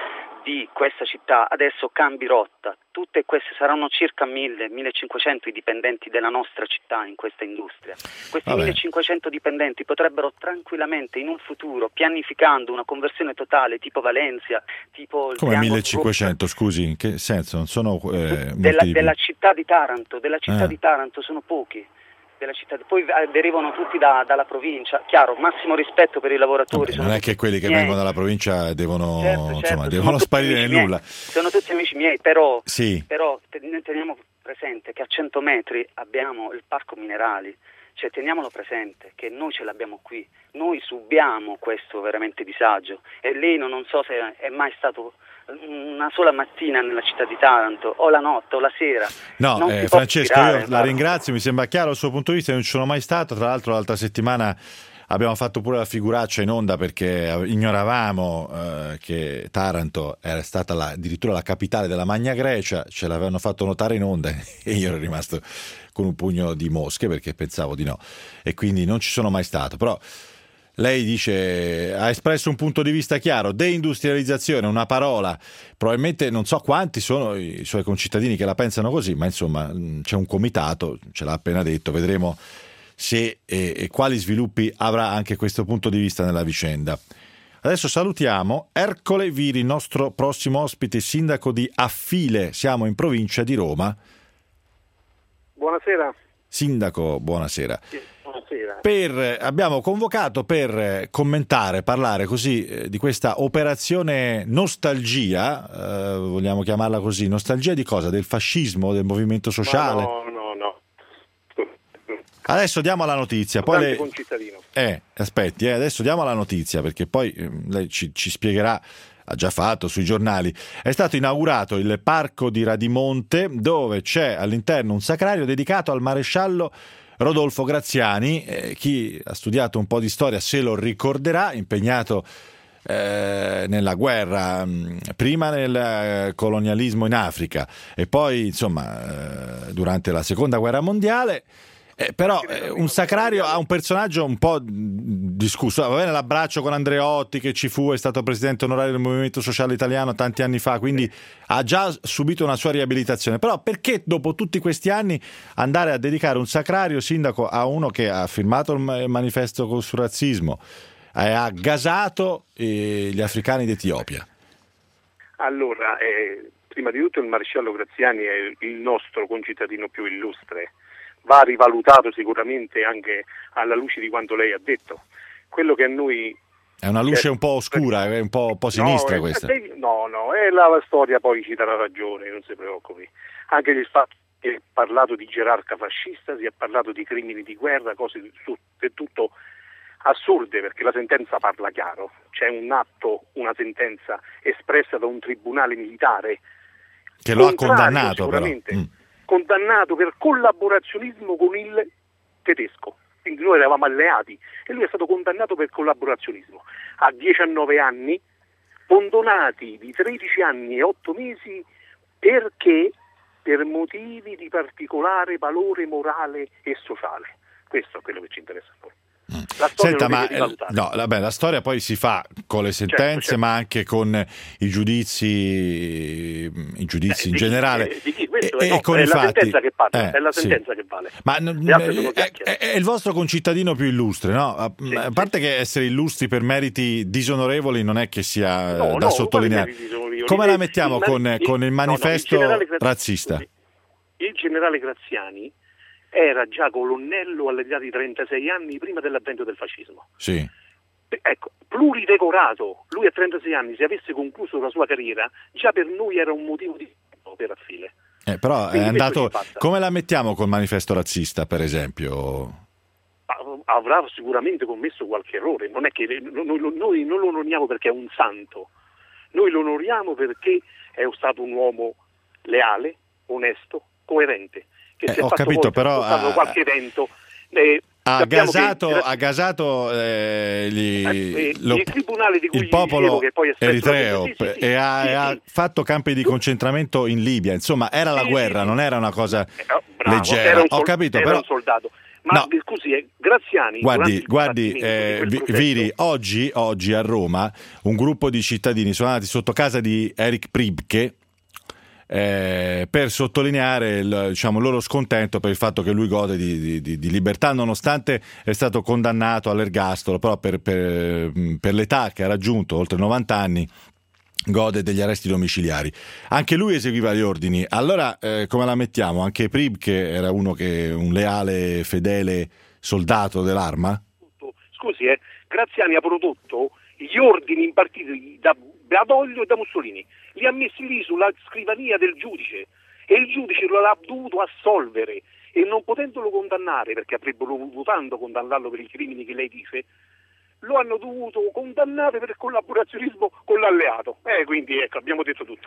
di questa città adesso cambi rotta. Tutte queste saranno circa mille millecinquecento i dipendenti della nostra città in questa industria. Questi Vabbè. millecinquecento dipendenti potrebbero tranquillamente in un futuro, pianificando una conversione totale tipo Valencia, tipo il Come triangolo millecinquecento, scusi, in che senso? Non sono eh, molti della, di più. della città di Taranto, della città Eh. di Taranto sono pochi. Della città, poi eh, derivano tutti da, dalla provincia. Chiaro, massimo rispetto per i lavoratori. Vabbè, non è che quelli che miei. vengono dalla provincia devono, Certo, certo, insomma, sono devono tutti sparire amici nel miei. nulla. Sono tutti amici miei, però, Sì. però te- noi teniamo presente che a cento metri abbiamo il parco minerali, cioè teniamolo presente che noi ce l'abbiamo qui, noi subiamo questo veramente disagio, e lei non, non so se è mai stato una sola mattina nella città di Taranto, o la notte o la sera. No, Non eh, si può Francesco, tirare, io la guarda. ringrazio, mi sembra chiaro il suo punto di vista, io non ci sono mai stato, tra l'altro l'altra settimana abbiamo fatto pure la figuraccia in onda perché ignoravamo eh, che Taranto era stata la, addirittura la capitale della Magna Grecia, ce l'avevano fatto notare in onda e io ero rimasto con un pugno di mosche perché pensavo di no, e quindi non ci sono mai stato, però lei dice, ha espresso un punto di vista chiaro, deindustrializzazione, una parola, probabilmente non so quanti sono i suoi concittadini che la pensano così, ma insomma c'è un comitato, ce l'ha appena detto, vedremo se e, e quali sviluppi avrà anche questo punto di vista nella vicenda. Adesso salutiamo Ercole Viri, nostro prossimo ospite, sindaco di Affile, siamo in provincia di Roma. Buonasera. Sindaco, buonasera. Sì, buonasera. Per, abbiamo convocato per commentare, parlare così eh, di questa operazione nostalgia, eh, vogliamo chiamarla così, nostalgia di cosa? Del fascismo, del movimento sociale? No, no, no. Adesso diamo la notizia. Poi Grande lei... concittadino. Eh, aspetti, eh, adesso diamo la notizia perché poi eh, lei ci, ci spiegherà, ha già fatto sui giornali. È stato inaugurato il parco di Radimonte dove c'è all'interno un sacrario dedicato al maresciallo Rodolfo Graziani, eh, chi ha studiato un po' di storia se lo ricorderà, impegnato eh, nella guerra, mh, prima nel eh, colonialismo in Africa e poi insomma eh, durante la seconda guerra mondiale. Eh, però eh, un sacrario ha un personaggio un po' discusso, va bene l'abbraccio con Andreotti che ci fu, è stato presidente onorario del Movimento Sociale Italiano tanti anni fa, quindi ha già subito una sua riabilitazione, però perché dopo tutti questi anni andare a dedicare un sacrario, sindaco, a uno che ha firmato il manifesto sul razzismo e ha gasato eh, gli africani d'Etiopia? Allora, eh, prima di tutto il maresciallo Graziani è il nostro concittadino più illustre. Va rivalutato sicuramente anche alla luce di quanto lei ha detto. Quello che a noi... È una luce è... un po' oscura, è un po', un po' sinistra no, questa. È, no, no, è la, la storia poi ci darà ragione, non si preoccupi. Anche il fatto che si è parlato di gerarca fascista, si è parlato di crimini di guerra, cose tutte tutto assurde perché la sentenza parla chiaro. C'è un atto, una sentenza espressa da un tribunale militare che lo ha contrario, condannato però. Mm. condannato per collaborazionismo con il tedesco, quindi noi eravamo alleati e lui è stato condannato per collaborazionismo a diciannove anni, condonati di tredici anni e otto mesi perché per motivi di particolare valore morale e sociale. Questo è quello che ci interessa a noi. La storia Senta, lo ma deve rivalutare. no, vabbè, la storia poi si fa con le sentenze, Certo, certo. ma anche con i giudizi, i giudizi Eh, in di chi- generale. eh, di chi? Questo E- è, no, e con è i la fatti. sentenza che parla, Eh, è la sì. sentenza che vale. Ma n- Le altre sono è, chiacchiere. è il vostro concittadino più illustre, no? A, Sì, a sì. parte che essere illustri per meriti disonorevoli non è che sia No, eh, da no, sottolineare. quali meriti disonorevoli? Come la Il- mettiamo il- con, il- con il no, no, il manifesto generale Gra- razzista? Il generale Graziani era già colonnello all'età di trentasei anni prima dell'avvento del fascismo. Sì. Ecco, pluridecorato, lui a trentasei anni, se avesse concluso la sua carriera, già per noi era un motivo di per affile. Eh, però è Quindi andato. questo ci passa. Come la mettiamo col manifesto razzista, per esempio? Avrà sicuramente commesso qualche errore, non è che noi, noi non lo onoriamo perché è un santo, noi lo onoriamo perché è stato un uomo leale, onesto, coerente, che Eh, si è ho fatto capito, poi, però, c'è stato ah, qualche evento. Eh, Ha sappiamo gasato, che- ha gasato eh, gli- Eh, lo- il tribunale di cui il popolo dicevo che poi è stato- eritreo sì, sì, sì, e ha, sì, e ha sì. fatto campi di concentramento in Libia. Insomma, era la Sì, guerra, sì, non era una cosa Eh, bravo, leggera. era un Ho sol- capito, era però un soldato. Ma no. scusi, eh, Graziani... Guardi, guardi eh, Viri, oggi, oggi a Roma un gruppo di cittadini sono andati sotto casa di Eric Priebke eh, per sottolineare il, diciamo, il loro scontento per il fatto che lui gode di, di, di libertà, nonostante è stato condannato all'ergastolo, però per, per, per l'età che ha raggiunto, oltre novanta anni, gode degli arresti domiciliari. Anche lui eseguiva gli ordini. Allora eh, come la mettiamo? Anche Priebke era uno che un leale, fedele soldato dell'arma? Scusi, eh, Graziani ha prodotto gli ordini impartiti da Badoglio e da Mussolini, li ha messi lì sulla scrivania del giudice e il giudice lo ha dovuto assolvere, e non potendolo condannare, perché avrebbero voluto tanto condannarlo per i crimini che lei dice, lo hanno dovuto condannare per collaborazionismo con l'alleato. Eh, quindi ecco, abbiamo detto tutto.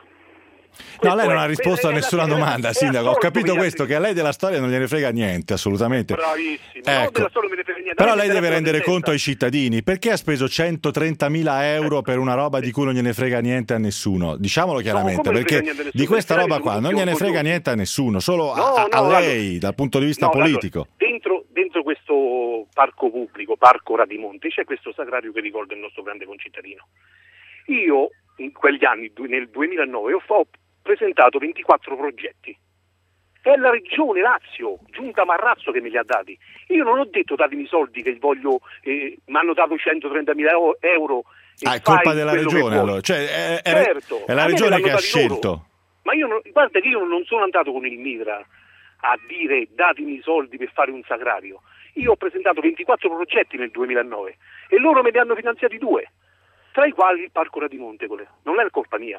No, lei non ha risposto a nessuna domanda, Sindaco. Ho capito questo, che a lei della storia non gliene frega niente, assolutamente. Bravissimo. Ecco. No, della storia non me ne frega niente. Però lei deve rendere conto ai cittadini. Perché ha speso centotrentamila euro per una roba di cui non gliene frega niente a nessuno? Diciamolo chiaramente, no, perché di questa roba qua non gliene frega niente a nessuno, solo a, a lei, allora, dal punto di vista no, politico. Allora, dentro, dentro questo parco pubblico, Parco Radimonte, c'è questo sagrario che ricorda il nostro grande concittadino. Io, in quegli anni, nel duemilanove, ho fatto presentato ventiquattro progetti. È la regione Lazio, Giunta Marrazzo, che me li ha dati. Io non ho detto datemi i soldi che voglio, eh, mi hanno dato centotrentamila euro. Ah, è colpa della regione allora. Cioè, è, è, certo, è la regione che ha scelto. Loro. Ma io non, guarda che io non sono andato con il Mitra a dire datemi i soldi per fare un sagrario. Io ho presentato ventiquattro progetti nel duemilanove e loro me ne hanno finanziati due, tra i quali il Parco Radimonte. Non è colpa mia.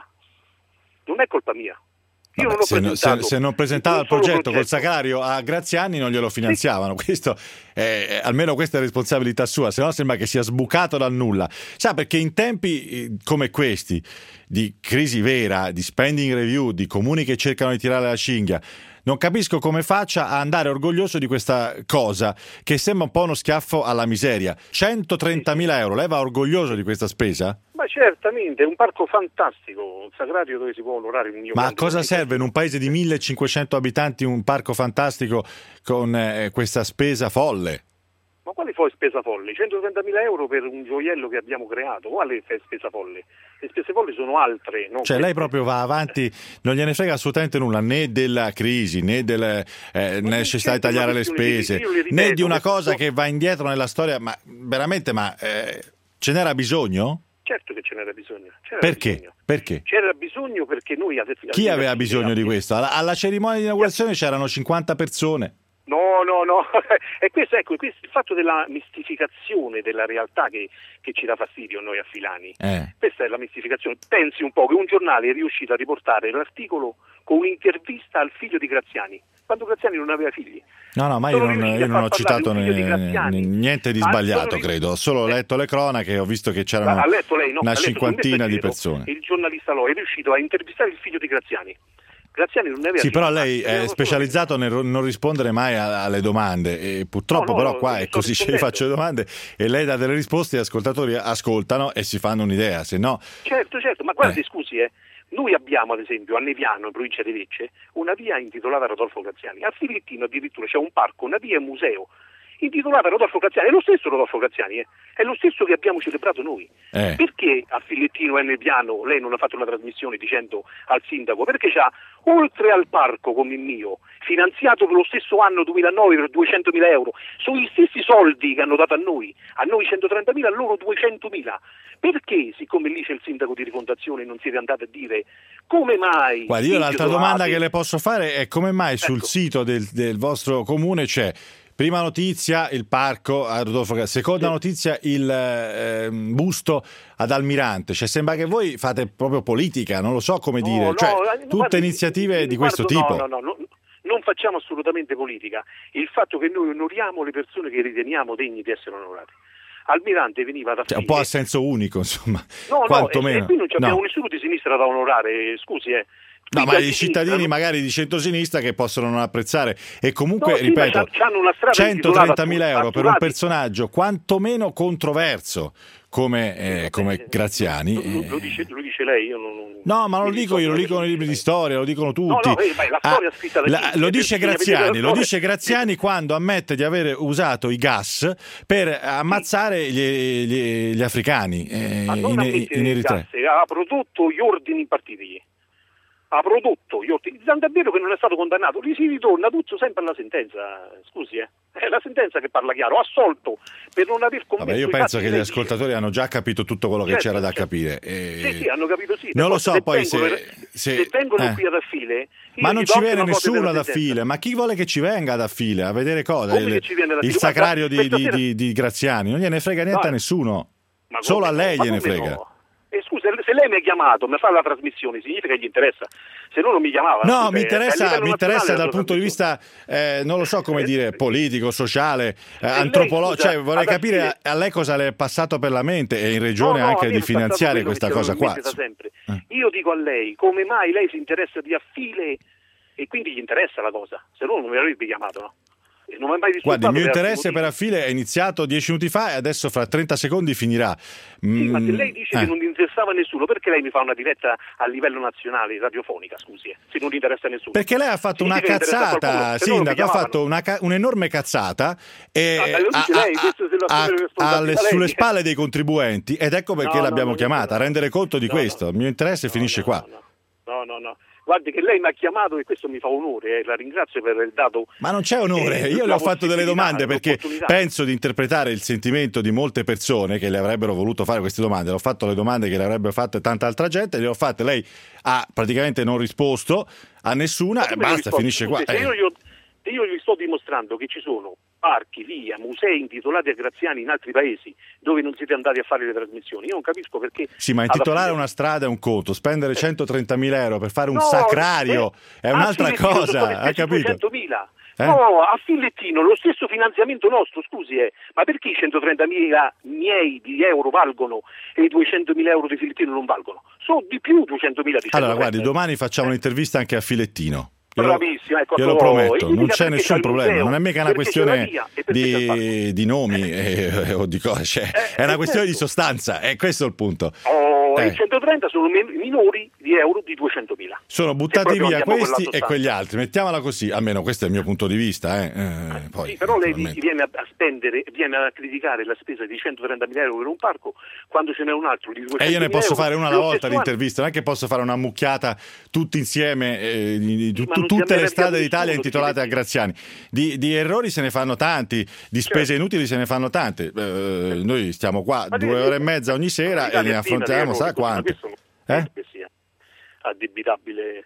Non è colpa mia. Io Vabbè, non ho se, no, se, se non presentava il progetto, progetto col sagrario a Graziani non glielo finanziavano. Sì. Questo è, almeno questa è responsabilità sua, se no sembra che sia sbucato dal nulla. Sa, perché in tempi come questi, di crisi vera, di spending review, di comuni che cercano di tirare la cinghia, non capisco come faccia a andare orgoglioso di questa cosa che sembra un po' uno schiaffo alla miseria. centotrentamila euro, lei va orgoglioso di questa spesa? Ma certamente, è un parco fantastico, un sagrario dove si può onorare il mio... Ma a cosa serve in un paese di millecinquecento abitanti un parco fantastico con eh, questa spesa folle? Ma quale poi spesa folle? centotrentamila euro per un gioiello che abbiamo creato, quale spesa folle? Le spese folli sono altre. Non cioè lei proprio va avanti, non gliene frega assolutamente nulla, né della crisi, né della eh, necessità di tagliare le spese, né di una cosa che va indietro nella storia, ma veramente, ma eh, ce n'era bisogno? Certo che ce n'era bisogno. C'era Perché? Bisogno. Perché? C'era bisogno perché noi... Chi aveva bisogno di questo? Alla, alla cerimonia di inaugurazione c'erano cinquanta persone. No, no, no, e questo, ecco, questo, il fatto della mistificazione della realtà che, che ci dà fastidio a noi affilani, eh. Questa è la mistificazione. Pensi un po' che un giornale è riuscito a riportare l'articolo con un'intervista al figlio di Graziani, quando Graziani non aveva figli. No, no, ma io non, io non ho citato ne, ne, niente di sbagliato, credo, ho solo letto le cronache e ho visto che c'erano ha letto lei, no? una ha letto, cinquantina di persone. Il giornalista Lo è riuscito a intervistare il figlio di Graziani. Graziani non ne aveva. Sì, però lei è specializzato nel non rispondere mai alle domande e purtroppo no, no, però qua è così, ci faccio le domande e lei dà delle risposte, gli ascoltatori ascoltano e si fanno un'idea, se no... Certo, certo, ma guardi, eh. scusi, eh, noi abbiamo ad esempio a Neviano, in provincia di Lecce, una via intitolata Rodolfo Graziani, a Filippino addirittura c'è un parco, una via museo, intitolata Rodolfo Graziani, è lo stesso Rodolfo Graziani, eh? È lo stesso che abbiamo celebrato noi. Eh. Perché a Filettino e Neviano lei non ha fatto una trasmissione dicendo al sindaco? Perché c'ha, oltre al parco come il mio, finanziato per lo stesso anno duemilanove per duecentomila euro, sono gli stessi soldi che hanno dato a noi, a noi centotrentamila, a loro duecentomila. Perché, siccome lì c'è il sindaco di Rifondazione, non siete andati a dire come mai? Guardi, io l'altra domanda che le posso fare è come mai ecco. sul sito del, del vostro comune c'è... Prima notizia il parco a Rodolfo Graziani, seconda sì. notizia il eh, busto ad Almirante, cioè sembra che voi fate proprio politica, non lo so come no, dire, no, cioè no, tutte guarda, iniziative di guarda, questo tipo. No, no, no, no, non facciamo assolutamente politica, il fatto che noi onoriamo le persone che riteniamo degni di essere onorate. Almirante veniva da cioè, un po' a senso unico, insomma, no, quantomeno. No, e, e qui non abbiamo no. nessuno di sinistra da onorare, scusi, eh. No, ma i cittadini magari di centrosinistra che possono non apprezzare, e comunque, no, sì, ripeto, centotrentamila euro per un personaggio quantomeno controverso come, eh, come Graziani. Lo, lo, dice, lo dice lei, io non, non No, ma non lo dico io, lo dicono i libri di storia, lo dicono tutti. No, no, beh, la storia ah, scritta da la, lo dice Graziani, lo dice Graziani quando ammette di aver usato i gas per ammazzare gli, gli, gli africani eh, ma non in, in Eritrea. Ha prodotto gli ordini partiti. Ha prodotto gli ordini. Tanto è vero che non è stato condannato, lì si ritorna tutto sempre alla sentenza. Scusi, eh. È la sentenza che parla chiaro, assolto per non aver commesso. Vabbè, io penso che gli ascoltatori dice. hanno già capito tutto quello che certo, c'era da certo. capire. E... Sì, sì, hanno capito sì. Non lo so, se poi vengono, se, se... se vengono eh. qui ad affile. Ma non ci viene nessuno ad affile, ma chi vuole che ci venga ad affile a vedere cosa? Il, il sacrario di, di, di, di Graziani, non gliene frega niente no. a nessuno, ma solo a lei gliene frega. No? Eh, scusa, se lei mi ha chiamato, mi fa la trasmissione, significa che gli interessa. Se no non mi chiamava. No, scusa, mi interessa, mi interessa dal punto di vista, eh, non lo so come dire, politico, sociale, eh, antropologico. Cioè, vorrei capire affile... a lei cosa le è passato per la mente e in regione no, no, anche di finanziare questa cosa qua. Sempre. Eh. Io dico a lei, come mai lei si interessa di affile e quindi gli interessa la cosa? Se no non mi avrebbe chiamato, no? Non mai Guardi, il mio interesse per affile è iniziato dieci minuti fa e adesso fra trenta secondi finirà. Mm, sì, ma se lei dice eh. che non interessava a nessuno, perché lei mi fa una diretta a livello nazionale radiofonica, scusi, eh, se non interessa a nessuno? Perché lei ha fatto una cazzata, Sindaco, ha fatto una ca- un'enorme cazzata e ah, lei, a, a, a, alle, sulle spalle dei contribuenti, ed ecco perché no, l'abbiamo no, chiamata, a rendere conto di no, questo. No. Il mio interesse no, finisce no, qua. No, no, no. no. Guardi che lei mi ha chiamato e questo mi fa onore, eh. La ringrazio per il dato. Ma non c'è onore, eh, io le ho fatto delle domande perché penso di interpretare il sentimento di molte persone che le avrebbero voluto fare queste domande. Ho fatto le domande che le avrebbe fatte tanta altra gente, le ho fatte, lei ha praticamente non risposto a nessuna e basta, finisce qua. Se io, io, io gli sto dimostrando che ci sono parchi, via, musei intitolati a Graziani in altri paesi dove non siete andati a fare le trasmissioni. Io non capisco perché. Sì, ma intitolare una strada è un conto, spendere centotrentamila euro per fare un no, sacrario eh, è un'altra cosa, hai capito? cinquecentomila Eh? No, a Filettino lo stesso finanziamento nostro, scusi, eh, ma perché i centotrentamila miei di euro valgono e i duecentomila euro di Filettino non valgono? Sono di più duecentomila di Allora, guardi, domani facciamo eh. un'intervista anche a Filettino. Bravissimo, ecco, io lo prometto, non c'è nessun problema, museo, non è mica una questione di, di nomi eh, o di cose, cioè, eh, è una questione certo. di sostanza, e questo è il punto. Oh, eh. I centotrenta sono minori di euro di duecentomila. Sono buttati via questi e quegli altri, mettiamola così, almeno questo è il mio punto di vista. Eh. Eh, poi, sì, però lei viene a spendere, viene a criticare la spesa di centotrentamila euro per un parco quando ce n'è un altro di duecentomila. E io ne posso euro, fare una alla volta l'intervista, non è che posso fare una mucchiata tutti insieme, eh, di, di, sì, tutte le strade d'Italia intitolate a Graziani. Di, di errori se ne fanno tanti, di spese certo. inutili se ne fanno tante. Eh, noi stiamo qua ma due ore e mezza ogni sera e ne affrontiamo, sa quanto? Eh? Che sia addebitabile.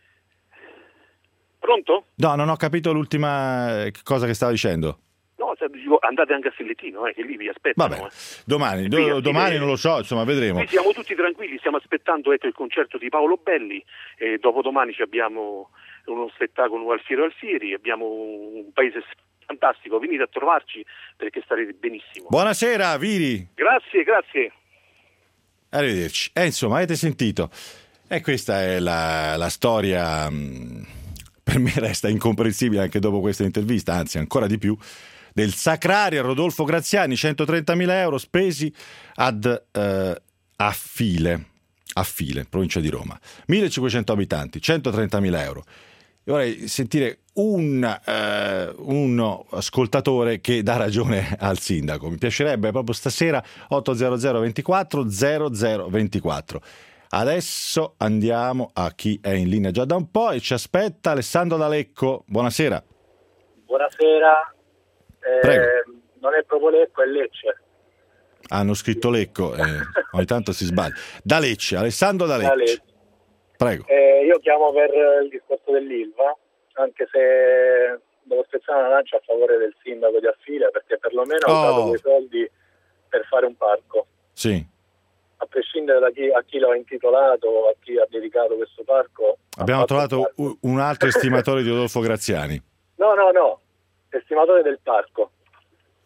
Pronto? No, non ho capito l'ultima cosa che stava dicendo. No, andate anche a Filettino, eh, che lì vi aspettano. Vabbè, domani, do, domani non lo so, insomma, vedremo. Qui siamo tutti tranquilli, stiamo aspettando ecco, il concerto di Paolo Belli, e dopodomani abbiamo uno spettacolo Alfiero Alfieri, abbiamo un paese fantastico, venite a trovarci perché starete benissimo. Buonasera, Viri. Grazie, grazie. Arrivederci. Eh, insomma, avete sentito. E questa è la, la storia, mh, per me resta incomprensibile anche dopo questa intervista, anzi ancora di più, del sacrario Rodolfo Graziani, centotrentamila euro spesi ad eh, Affile, Affile, provincia di Roma, millecinquecento abitanti, centotrentamila euro. Io vorrei sentire un, eh, un ascoltatore che dà ragione al sindaco. Mi piacerebbe proprio stasera. Otto zero zero ventiquattro zero zero ventiquattro. Adesso andiamo a chi è in linea già da un po' e ci aspetta Alessandro D'Alecco. Buonasera. Buonasera. Eh, Prego. Non è proprio Lecco, è Lecce. Hanno scritto Lecco, eh, ogni tanto si sbaglia. Da Lecce, Alessandro da Lecce. Da Lecce. Prego. Eh, io chiamo per il discorso dell'Ilva, anche se devo spezzare una lancia a favore del sindaco di Affile, perché perlomeno ha oh. usato quei soldi per fare un parco. Sì. A prescindere da chi, a chi lo ha intitolato o a chi ha dedicato questo parco. Abbiamo trovato un, un altro estimatore di Rodolfo Graziani. No, no, no, estimatore del parco.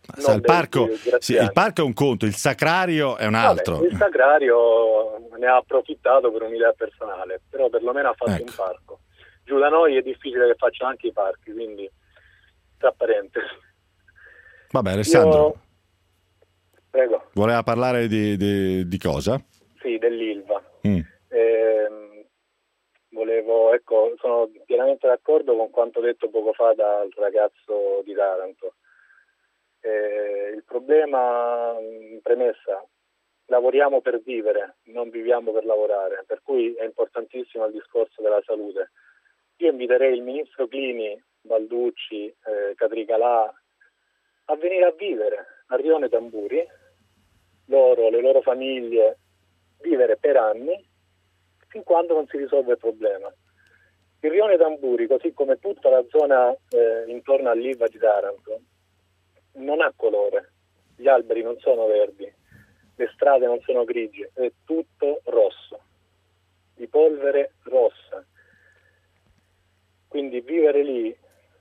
Sa, il, parco, sì, il parco è un conto, il sacrario è un altro. Vabbè, il sacrario ne ha approfittato per un'idea personale, però perlomeno ha fatto ecco. un parco. Giù da noi è difficile che facciano anche i parchi, quindi tra parentesi. Vabbè, Alessandro. Io... Prego. Voleva parlare di, di, di cosa? Sì, dell'Ilva. Mm. Eh, volevo, ecco, sono pienamente d'accordo con quanto detto poco fa dal ragazzo di Taranto. Eh, il problema, in premessa, lavoriamo per vivere, non viviamo per lavorare, per cui è importantissimo il discorso della salute. Io inviterei il ministro Clini, Balducci, eh, Catricalà a venire a vivere a Rione Tamburi, loro, le loro famiglie, vivere per anni fin quando non si risolve il problema. Il Rione Tamburi, così come tutta la zona eh, intorno all'Ilva di Taranto, non ha colore, gli alberi non sono verdi, le strade non sono grigie, è tutto rosso, di polvere rossa. Quindi vivere lì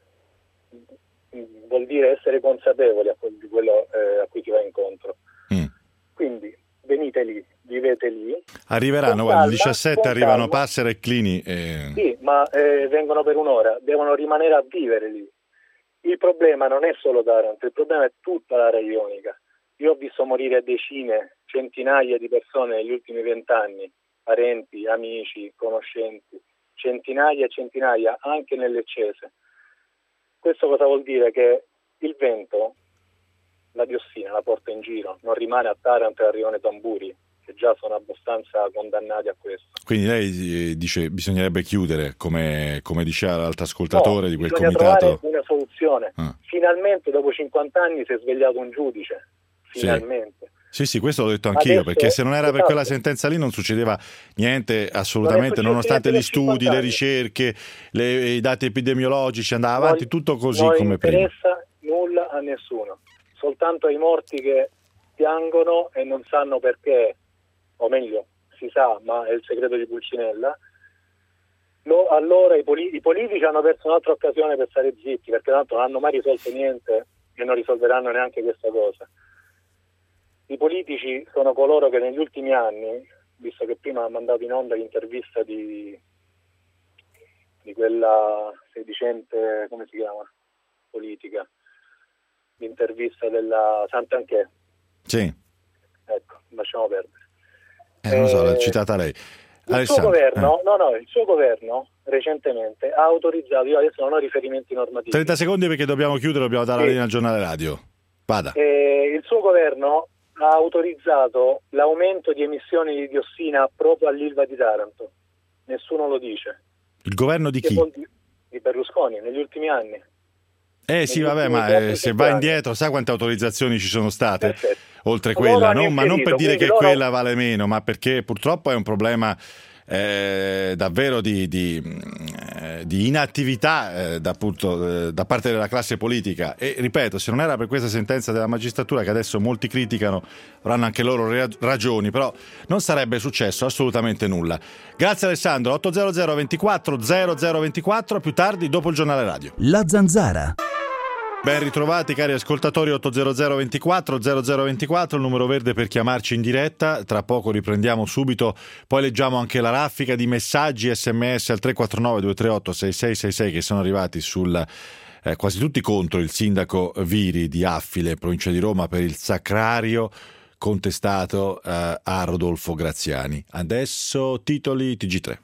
vuol dire essere consapevoli a di quello eh, a cui si va incontro. Mm. Quindi venite lì, vivete lì. Arriveranno, guarda, il diciassette arrivano Passera e Clini. E... Sì, ma eh, vengono per un'ora, devono rimanere a vivere lì. Il problema non è solo Taranto, il problema è tutta l'area ionica. Io ho visto morire decine, centinaia di persone negli ultimi vent'anni, parenti, amici, conoscenti, centinaia e centinaia anche nelle Cese. Questo cosa vuol dire? Che il vento, la diossina, la porta in giro, non rimane a Taranto e a Rione Tamburi, che già sono abbastanza condannati a questo. Quindi lei dice bisognerebbe chiudere, come, come diceva l'altro ascoltatore, no, di quel bisogna comitato. Trovare una soluzione. Ah. Finalmente dopo cinquanta anni si è svegliato un giudice, finalmente. Sì. Sì, sì, questo l'ho detto anch'io, Adesso, perché se non era per esatto. quella sentenza lì non succedeva niente assolutamente, non nonostante gli studi, le anni. ricerche, le, i dati epidemiologici, andava avanti non, tutto così non come prima. Non interessa nulla a nessuno, soltanto ai morti che piangono e non sanno perché, o meglio, si sa, ma è il segreto di Pulcinella. Lo, allora i, poli- i politici hanno perso un'altra occasione per stare zitti, perché tanto non hanno mai risolto niente e non risolveranno neanche questa cosa. I politici sono coloro che negli ultimi anni, visto che prima ha mandato in onda l'intervista di, di quella sedicente, come si chiama, politica, l'intervista della Santanchè. Sì. Ecco, lasciamo perdere. Eh, non so, l'ha citata lei. Il Alessandro, suo governo, eh. no, no, il suo governo recentemente ha autorizzato, io adesso non ho riferimenti normativi. trenta secondi perché dobbiamo chiudere, dobbiamo dare sì. la linea al giornale radio. Vada. Eh, il suo governo ha autorizzato l'aumento di emissioni di diossina proprio all'Ilva di Taranto. Nessuno lo dice. Il governo di Che chi? vuol dire? Di Berlusconi, negli ultimi anni. Eh sì, vabbè, ma eh, se va indietro, sa quante autorizzazioni ci sono state? Perfetto. Oltre Loro quella, hanno no? Ma non per inserito, dire che loro... quella vale meno, ma perché purtroppo è un problema eh, davvero di, di, eh, di inattività eh, da, appunto, eh, da parte della classe politica. E ripeto, se non era per questa sentenza della magistratura, che adesso molti criticano, avranno anche loro re- ragioni, però non sarebbe successo assolutamente nulla. Grazie Alessandro. ottocento ventiquattro zero zero ventiquattro, più tardi dopo il giornale radio. La Zanzara. Ben ritrovati cari ascoltatori. Ottocento ventiquattro zero zero ventiquattro, il numero verde per chiamarci in diretta. Tra poco riprendiamo subito, poi leggiamo anche la raffica di messaggi sms al tre quattro nove due tre otto sei sei sei sei che sono arrivati sul eh, quasi tutti contro il sindaco Viri di Affile, provincia di Roma, per il sacrario contestato eh, a Rodolfo Graziani. Adesso titoli T G tre.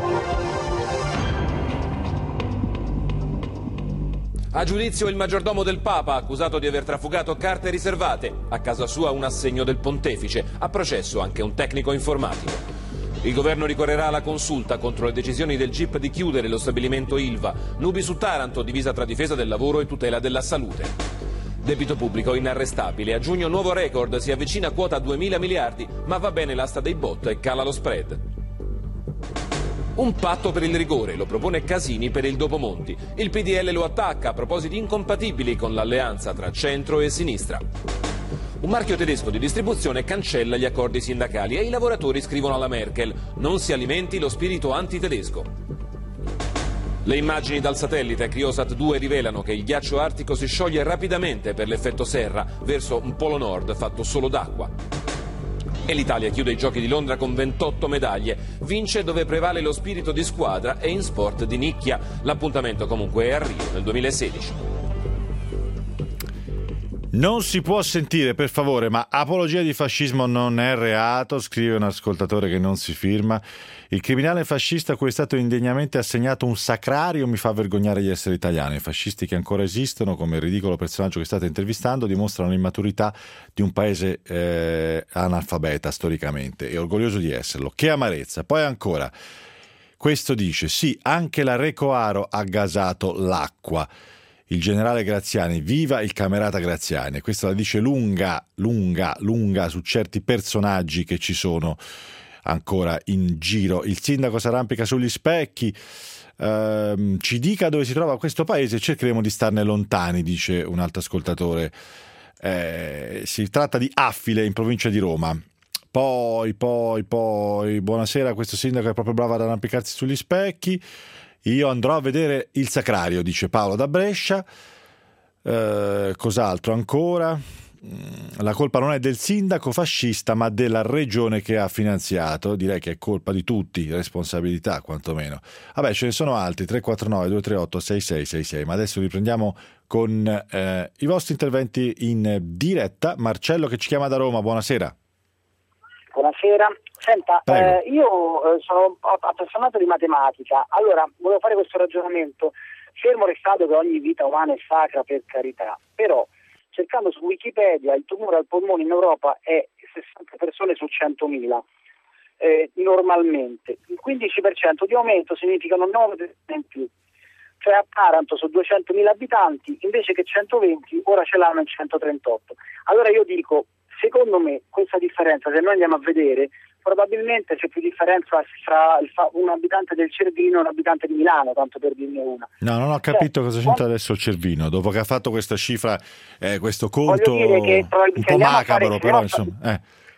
A giudizio il maggiordomo del Papa, accusato di aver trafugato carte riservate. A casa sua un assegno del pontefice. A processo anche un tecnico informatico. Il governo ricorrerà alla consulta contro le decisioni del G I P di chiudere lo stabilimento Ilva. Nubi su Taranto, divisa tra difesa del lavoro e tutela della salute. Debito pubblico inarrestabile. A giugno nuovo record, si avvicina a quota duemila miliardi, ma va bene l'asta dei bot e cala lo spread. Un patto per il rigore, lo propone Casini per il Dopomonti. Il P D L lo attacca a propositi incompatibili con l'alleanza tra centro e sinistra. Un marchio tedesco di distribuzione cancella gli accordi sindacali e i lavoratori scrivono alla Merkel: non si alimenti lo spirito antitedesco. Le immagini dal satellite Criosat due rivelano che il ghiaccio artico si scioglie rapidamente per l'effetto serra verso un polo nord fatto solo d'acqua. E l'Italia chiude i Giochi di Londra con ventotto medaglie. Vince dove prevale lo spirito di squadra e in sport di nicchia. L'appuntamento comunque è a Rio nel duemilasedici. Non si può sentire, per favore, ma apologia di fascismo non è reato, scrive un ascoltatore che non si firma. Il criminale fascista a cui è stato indegnamente assegnato un sacrario mi fa vergognare di essere italiano. I fascisti che ancora esistono, come il ridicolo personaggio che state intervistando, dimostrano l'immaturità di un paese eh, analfabeta storicamente e orgoglioso di esserlo. Che amarezza. Poi ancora, questo dice, sì, anche la Recoaro ha gasato l'acqua. Il generale Graziani, viva il camerata Graziani. Questa la dice lunga, lunga, lunga su certi personaggi che ci sono ancora in giro. Il sindaco s'arrampica sugli specchi, ehm, ci dica dove si trova questo paese e cercheremo di starne lontani, dice un altro ascoltatore. Eh, si tratta di Affile in provincia di Roma. Poi, poi, poi, buonasera, questo sindaco è proprio bravo ad arrampicarsi sugli specchi. Io andrò a vedere il sacrario, dice Paolo da Brescia. Eh, cos'altro ancora? La colpa non è del sindaco fascista, ma della regione che ha finanziato. Direi che è colpa di tutti, responsabilità quantomeno. Vabbè, ce ne sono altri, tre quattro nove due tre otto sei sei sei sei. Ma adesso riprendiamo con eh, i vostri interventi in diretta. Marcello che ci chiama da Roma, buonasera. Buonasera. Senta, eh, io eh, sono appassionato di matematica, allora volevo fare questo ragionamento, fermo restato che ogni vita umana è sacra, per carità, però cercando su Wikipedia il tumore al polmone in Europa è sessanta persone su centomila, eh, normalmente, il quindici per cento di aumento significano nove persone in più, cioè a Taranto su duecentomila abitanti invece che centoventi ora ce l'hanno in centotrentotto. Allora io dico, secondo me questa differenza, se noi andiamo a vedere, probabilmente c'è più differenza fra un abitante del Cervino e un abitante di Milano, tanto per dirne una. No, non ho capito cioè, cosa c'entra adesso il Cervino, dopo che ha fatto questa cifra, eh, questo conto che, un po' macabro, però insomma... Eh.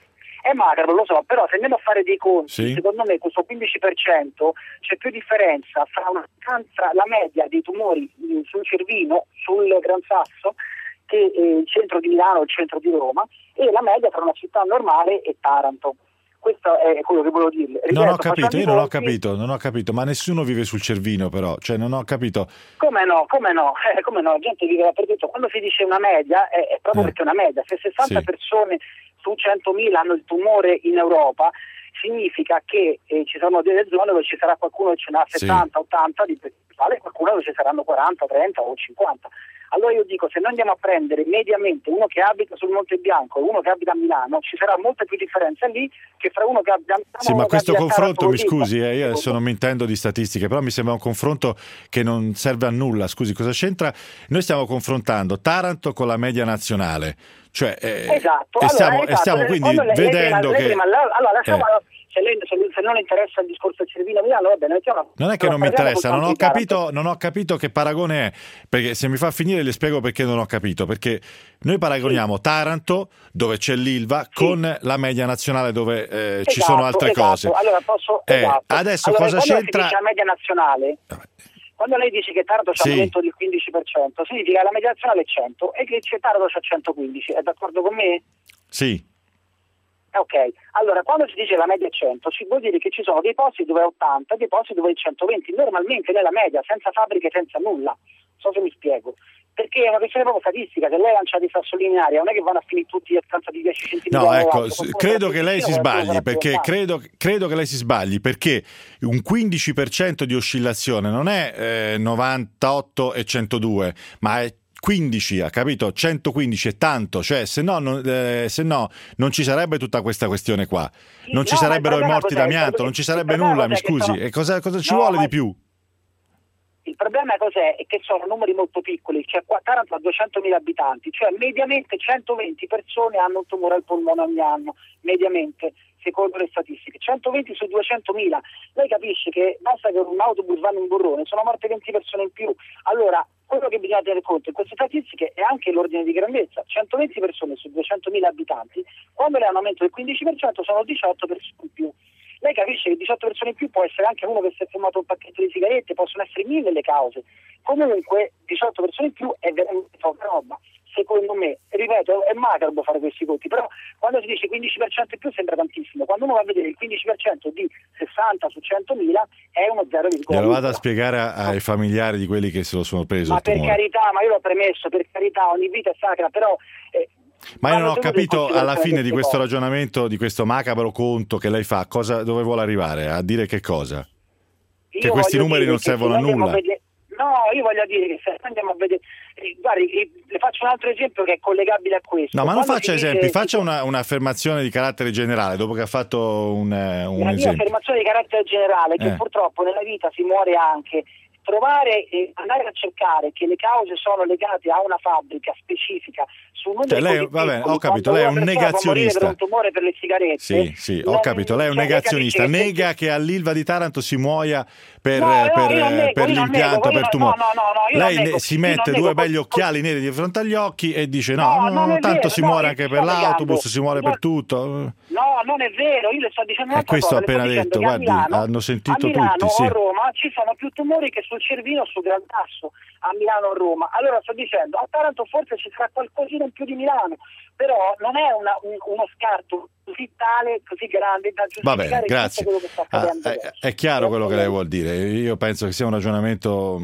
È macabro, lo so, però se andiamo a fare dei conti, sì? Secondo me questo quindici per cento c'è più differenza fra, una, fra la media dei tumori sul Cervino, sul Gran Sasso, che eh, il centro di Milano e il centro di Roma, e la media tra una città normale e Taranto. Questo è quello che volevo dirle. Ripeto, non ho capito, io non ho conti... capito, non ho capito, ma nessuno vive sul Cervino però, cioè non ho capito. Come no, come no, eh, come no, la gente vive dappertutto. Quando si dice una media è, è proprio eh. perché è una media. Se sessanta sì. persone su centomila hanno il tumore in Europa, significa che eh, ci sono delle zone dove ci sarà qualcuno che ce n'ha settanta, ottanta di percentuale e qualcuno dove ci saranno quaranta, trenta o cinquanta. Allora io dico, se noi andiamo a prendere mediamente uno che abita sul Monte Bianco e uno che abita a Milano, ci sarà molta più differenza lì che fra uno che abita a Milano. Sì, ma questo confronto, mi scusi, eh, io adesso non mi intendo di statistiche, però mi sembra un confronto che non serve a nulla. Scusi, cosa c'entra? Noi stiamo confrontando Taranto con la media nazionale, cioè eh, esatto. e stiamo, allora, e stiamo esatto. quindi lei, vedendo lei, che... lei, allora, lasciamo, eh. se, lei, se, se non le interessa il discorso del Cervino Milano, va bene. Diciamo, non è che non mi interessa, non ho, capito, non ho capito che paragone è, perché se mi fa finire le spiego perché non ho capito, perché noi paragoniamo sì. Taranto, dove c'è l'Ilva, sì. con la media nazionale dove eh, esatto, ci sono altre esatto. cose. Allora, posso, eh, esatto. Adesso allora, cosa c'entra? Si dice la media nazionale, quando lei dice che Taranto c'ha sì. un aumento del quindici per cento, significa che la media nazionale è cento e che Taranto c'ha centoquindici, è d'accordo con me? Sì. Ok, allora quando si dice la media è cento, ci vuol dire che ci sono dei posti dove è ottanta e dei posti dove è centoventi, normalmente nella media, senza fabbriche, senza nulla. Non so se mi spiego. Perché è una questione proprio statistica, se lei lancia dei sassolini in aria non è che vanno a finire tutti a distanza di dieci centimetri. No, ecco, credo che lei si sbagli, perché credo, credo che lei si sbagli, perché un quindici per cento di oscillazione non è eh, novantotto e centodue, ma è quindici, ha capito? centoquindici è tanto, cioè se no, non, eh, se no non ci sarebbe tutta questa questione qua, non sì, ci no, sarebbero i morti cos'è? d'amianto, non ci sarebbe nulla, mi scusi, sono... e cosa, cosa ci no, vuole di più? Il problema è cos'è? È che sono numeri molto piccoli, cioè Taranto ha duecentomila abitanti, cioè mediamente centoventi persone hanno un tumore al polmone ogni anno, mediamente, secondo le statistiche, centoventi su duecentomila. Lei capisce che basta che un autobus va in un burrone, sono morte venti persone in più. Allora, quello che bisogna tenere conto in queste statistiche è anche l'ordine di grandezza. centoventi persone su duecentomila abitanti, quando le hanno un aumento del quindici per cento sono diciotto persone in più. lei capisce che diciotto persone in più può essere anche uno che si è fumato un pacchetto di sigarette, possono essere mille le cause. Comunque diciotto persone in più è veramente poca roba. Secondo me, ripeto, è macabro fare questi conti, però quando si dice quindici per cento in più sembra tantissimo, quando uno va a vedere il quindici per cento di sessanta su centomila è uno zero virgola uno. Glielo vado a spiegare ai familiari di quelli che se lo sono preso. Ma per carità, ma io l'ho premesso, per carità, ogni vita è sacra, però... Eh, ma io non ho capito alla fine di questo cose. ragionamento, di questo macabro conto che lei fa, cosa, dove vuole arrivare? A dire che cosa? Io che questi numeri non servono a nulla. A No, io voglio dire che se andiamo a vedere, eh, guardi, eh, le faccio un altro esempio che è collegabile a questo. No, ma non Quando faccia dice, esempi, faccia una, un'affermazione di carattere generale, dopo che ha fatto un, un la esempio. La mia affermazione di carattere generale, che eh. purtroppo nella vita si muore anche. Trovare e andare a cercare che le cause sono legate a una fabbrica specifica su un cioè, lei, va bene, ho capito, lei è un negazionista. Per un tumore per le sigarette. Sì, sì, ho non, capito, lei è un cioè, negazionista, nega che all'Ilva di Taranto si muoia per, no, no, per, nego, per l'impianto, nego, per tumore. No, no, no, lei nego, si mette due nego, belli occhiali neri di fronte agli occhi e dice no, no, no tanto vero, si muore anche per l'autobus, negando. si muore no, per tutto. No, non è vero, io le sto dicendo una cosa. E questo ho appena detto, guardi, Milano, hanno sentito a Milano, tutti, sì. A Roma ci sono più tumori che sul Cervino o sul Gran Tasso, a Milano o Roma. Allora sto dicendo, a Taranto forse ci sarà qualcosina in più di Milano, però non è una, un, uno scarto così tale, così grande da giustificare. Va bene, grazie. Quello che sta accadendo. Ah, è, è chiaro quello che lei vuol dire. Io penso che sia un ragionamento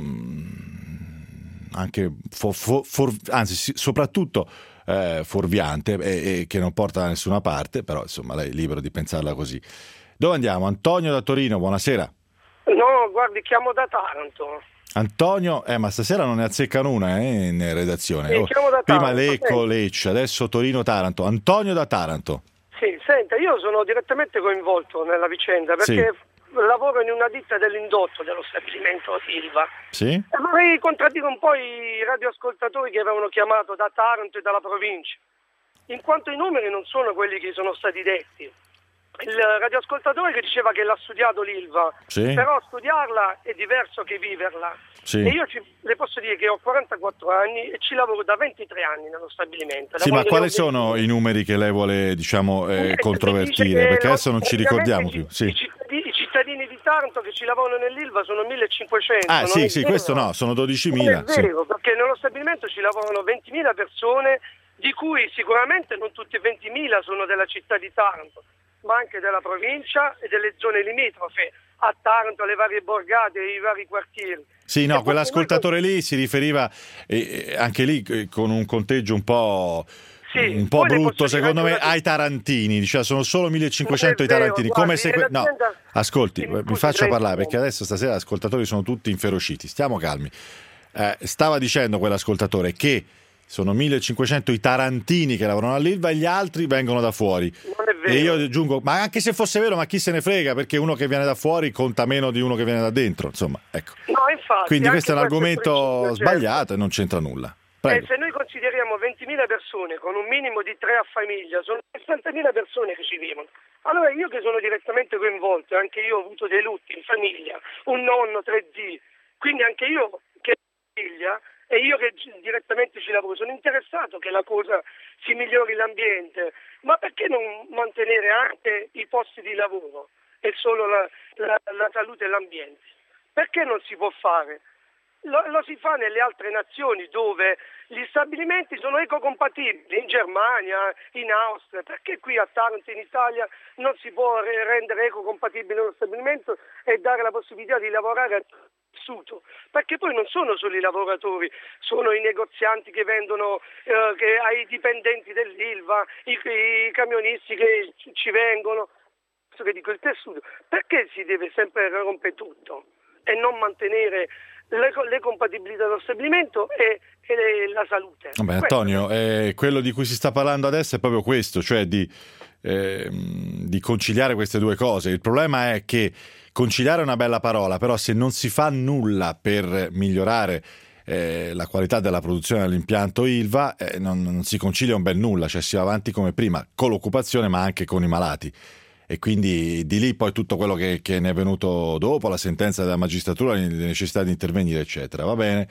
mh, anche for, for, for, anzi soprattutto eh, fuorviante e, e che non porta da nessuna parte, però insomma lei è libero di pensarla così. Dove andiamo? Antonio da Torino, buonasera. No, guardi, chiamo da Taranto. Antonio, eh, ma stasera non ne azzeccano una eh, in redazione. Sì, oh, da prima Taranto, Lecco, sì. Lecce, adesso Torino, Taranto. Antonio da Taranto. Sì, senta, io sono direttamente coinvolto nella vicenda perché sì. lavoro in una ditta dell'indotto dello stabilimento Ilva. Sì? E vorrei contraddire un po' i radioascoltatori che avevano chiamato da Taranto e dalla provincia, in quanto i numeri non sono quelli che sono stati detti. Il radioascoltatore che diceva che l'ha studiato l'Ilva, sì. però studiarla è diverso che viverla. Sì. E io ci, le posso dire che ho quarantaquattro anni e ci lavoro da ventitré anni nello stabilimento. Sì, ma quali sono i numeri che lei vuole, diciamo, eh, controvertire? Perché adesso non ci ricordiamo più. Sì. I, cittadini, I cittadini di Taranto che ci lavorano nell'Ilva sono millecinquecento. Ah, sì, sì, vero. Questo no, sono dodicimila. Non è vero, sì. Perché nello stabilimento ci lavorano ventimila persone, di cui sicuramente non tutte ventimila sono della città di Taranto, ma anche della provincia e delle zone limitrofe a Taranto, alle varie borgate e ai vari quartieri. Sì, no, e quell'ascoltatore lì si riferiva eh, anche lì eh, con un conteggio un po', sì, un po' brutto, secondo me, ai tarantini, diceva sono solo millecinquecento i tarantini. Vero, come guardi, se no, ascolti, sì, mi faccia parlare perché adesso stasera gli ascoltatori sono tutti inferociti, stiamo calmi. Eh, stava dicendo quell'ascoltatore che sono millecinquecento i tarantini che lavorano all'Ilva e gli altri vengono da fuori. Non è vero. E io aggiungo, ma anche se fosse vero, ma chi se ne frega, perché uno che viene da fuori conta meno di uno che viene da dentro, insomma, ecco. No, infatti, quindi questo è un argomento è sbagliato, certo. E non c'entra nulla. Eh, se noi consideriamo ventimila persone con un minimo di tre a famiglia, sono sessantamila persone che ci vivono. Allora io che sono direttamente coinvolto, anche io ho avuto dei lutti in famiglia, un nonno, tre zii, quindi anche io che ho famiglia e io che direttamente ci lavoro, sono interessato che la cosa si migliori l'ambiente, ma perché non mantenere anche i posti di lavoro e solo la, la, la salute e l'ambiente? Perché non si può fare? Lo, lo si fa nelle altre nazioni dove gli stabilimenti sono ecocompatibili, in Germania, in Austria, perché qui a Taranto in Italia non si può rendere ecocompatibile uno stabilimento e dare la possibilità di lavorare a tessuto? Perché poi non sono solo i lavoratori, sono i negozianti che vendono eh, che, ai dipendenti dell'Ilva, i, i camionisti che ci vengono, che dico il tessuto, perché si deve sempre rompere tutto e non mantenere le, le compatibilità dello stabilimento e, e le, la salute? Vabbè, Antonio, eh, quello di cui si sta parlando adesso è proprio questo, cioè di, eh, di conciliare queste due cose. Il problema è che conciliare è una bella parola, però se non si fa nulla per migliorare eh, la qualità della produzione dell'impianto Ilva, eh, non, non si concilia un bel nulla, cioè si va avanti come prima, con l'occupazione ma anche con i malati. E quindi di lì poi tutto quello che, che ne è venuto dopo, la sentenza della magistratura, le necessità di intervenire, eccetera. Va bene?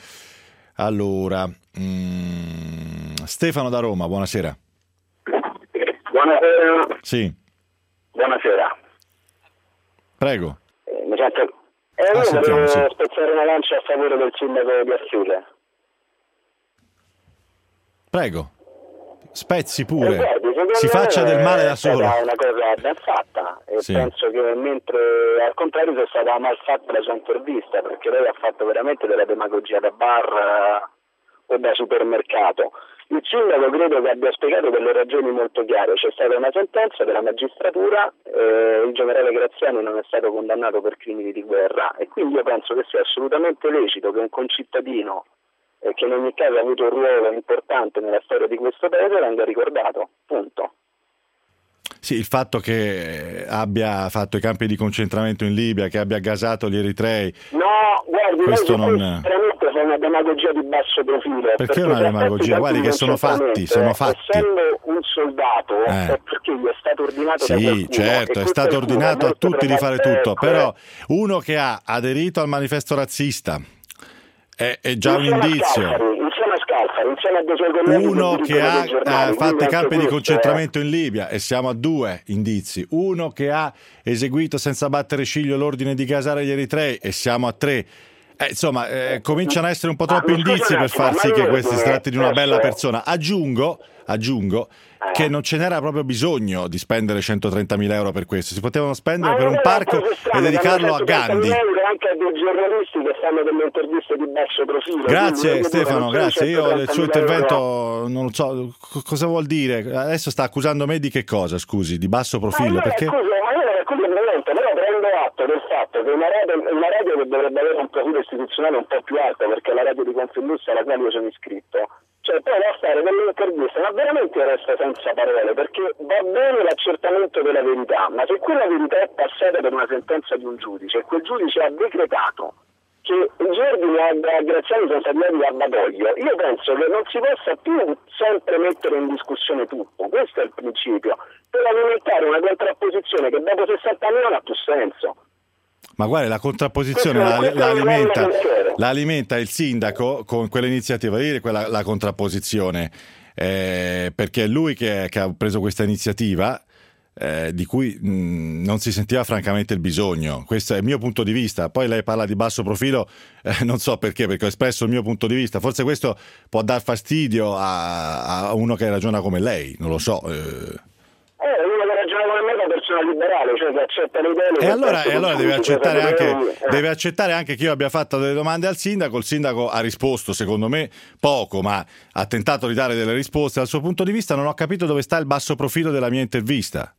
Allora, mm, Stefano da Roma, buonasera. Buonasera. Sì. Buonasera. Prego. Eh, mi sento... eh, ah, io sentiamo, volevo sì. spezzare una lancia a favore del sindaco di Assule. Prego. Spezzi pure. Eh, guardi, si faccia del male da solo. È una cosa ben fatta e sì. penso che mentre al contrario sia stata mal fatta la sua intervista, perché lei ha fatto veramente della demagogia da bar uh, o da supermercato. Il sindaco credo che abbia spiegato delle ragioni molto chiare. C'è stata una sentenza della magistratura, eh, il generale Graziani non è stato condannato per crimini di guerra e quindi io penso che sia assolutamente lecito che un concittadino e che in ogni caso ha avuto un ruolo importante nella storia di questo paese venga ricordato, punto. Sì, il fatto che abbia fatto i campi di concentramento in Libia, che abbia gasato gli eritrei. No, guardi, questo non veramente fa una demagogia di basso profilo. Perché, perché una demagogia? Guardi che sono fatti, sono fatti. Essendo un soldato, eh. è perché gli è stato ordinato sì, da qualcuno. Sì, certo, è stato ordinato a tutti di fare tutto, però uno che ha aderito al manifesto razzista è, è già un indizio. Insieme a Scalfari, insieme a dei suoi colleghi, uno che ha giornali, eh, fatto i campi di concentramento è... in Libia e siamo a due indizi, uno che ha eseguito senza battere ciglio l'ordine di gasare gli eritrei e siamo a tre. Eh, insomma, eh, cominciano a essere un po' troppi indizi per far sì che questi si tratti di una bella persona. Aggiungo, aggiungo che non ce n'era proprio bisogno di spendere centotrentamila euro per questo, si potevano spendere per un parco e dedicarlo a Gandhi. Anche a dei giornalisti che fanno delle interviste di basso profilo. Grazie Stefano, grazie. Io il suo intervento non lo so cosa vuol dire. Adesso sta accusando me di che cosa, scusi, di basso profilo? Ma perché? Scusa, ma io non accuso niente, però prendo atto del fatto che una radio, una radio che dovrebbe avere un profilo istituzionale un po' più alto, perché è la radio di Confindustria alla quale io sono iscritto. Cioè poi va a fare delle interviste, ma veramente resta senza parole, perché va bene l'accertamento della verità, ma se quella verità è passata per una sentenza di un giudice e quel giudice ha decretato che i giardini a Graziani sono stati dati a Badoglio, io penso che non si possa più sempre mettere in discussione tutto, questo è il principio, per alimentare una contrapposizione che dopo sessanta anni non ha più senso. Ma guarda, la contrapposizione la, la, alimenta, la alimenta il sindaco con quell'iniziativa, dire quella, la contrapposizione, eh, perché è lui che, che ha preso questa iniziativa eh, di cui mh, non si sentiva francamente il bisogno. Questo è il mio punto di vista. Poi lei parla di basso profilo, eh, non so perché, perché ho espresso il mio punto di vista. Forse questo può dar fastidio a, a uno che ragiona come lei, non lo so. Eh. Eh, uno che ragiona come me è una persona liberale, cioè che accetta le idee. E allora, e allora deve, accettare anche, eh. deve accettare anche che io abbia fatto delle domande al sindaco. Il sindaco ha risposto, secondo me, poco, ma ha tentato di dare delle risposte dal suo punto di vista. Non ho capito dove sta il basso profilo della mia intervista.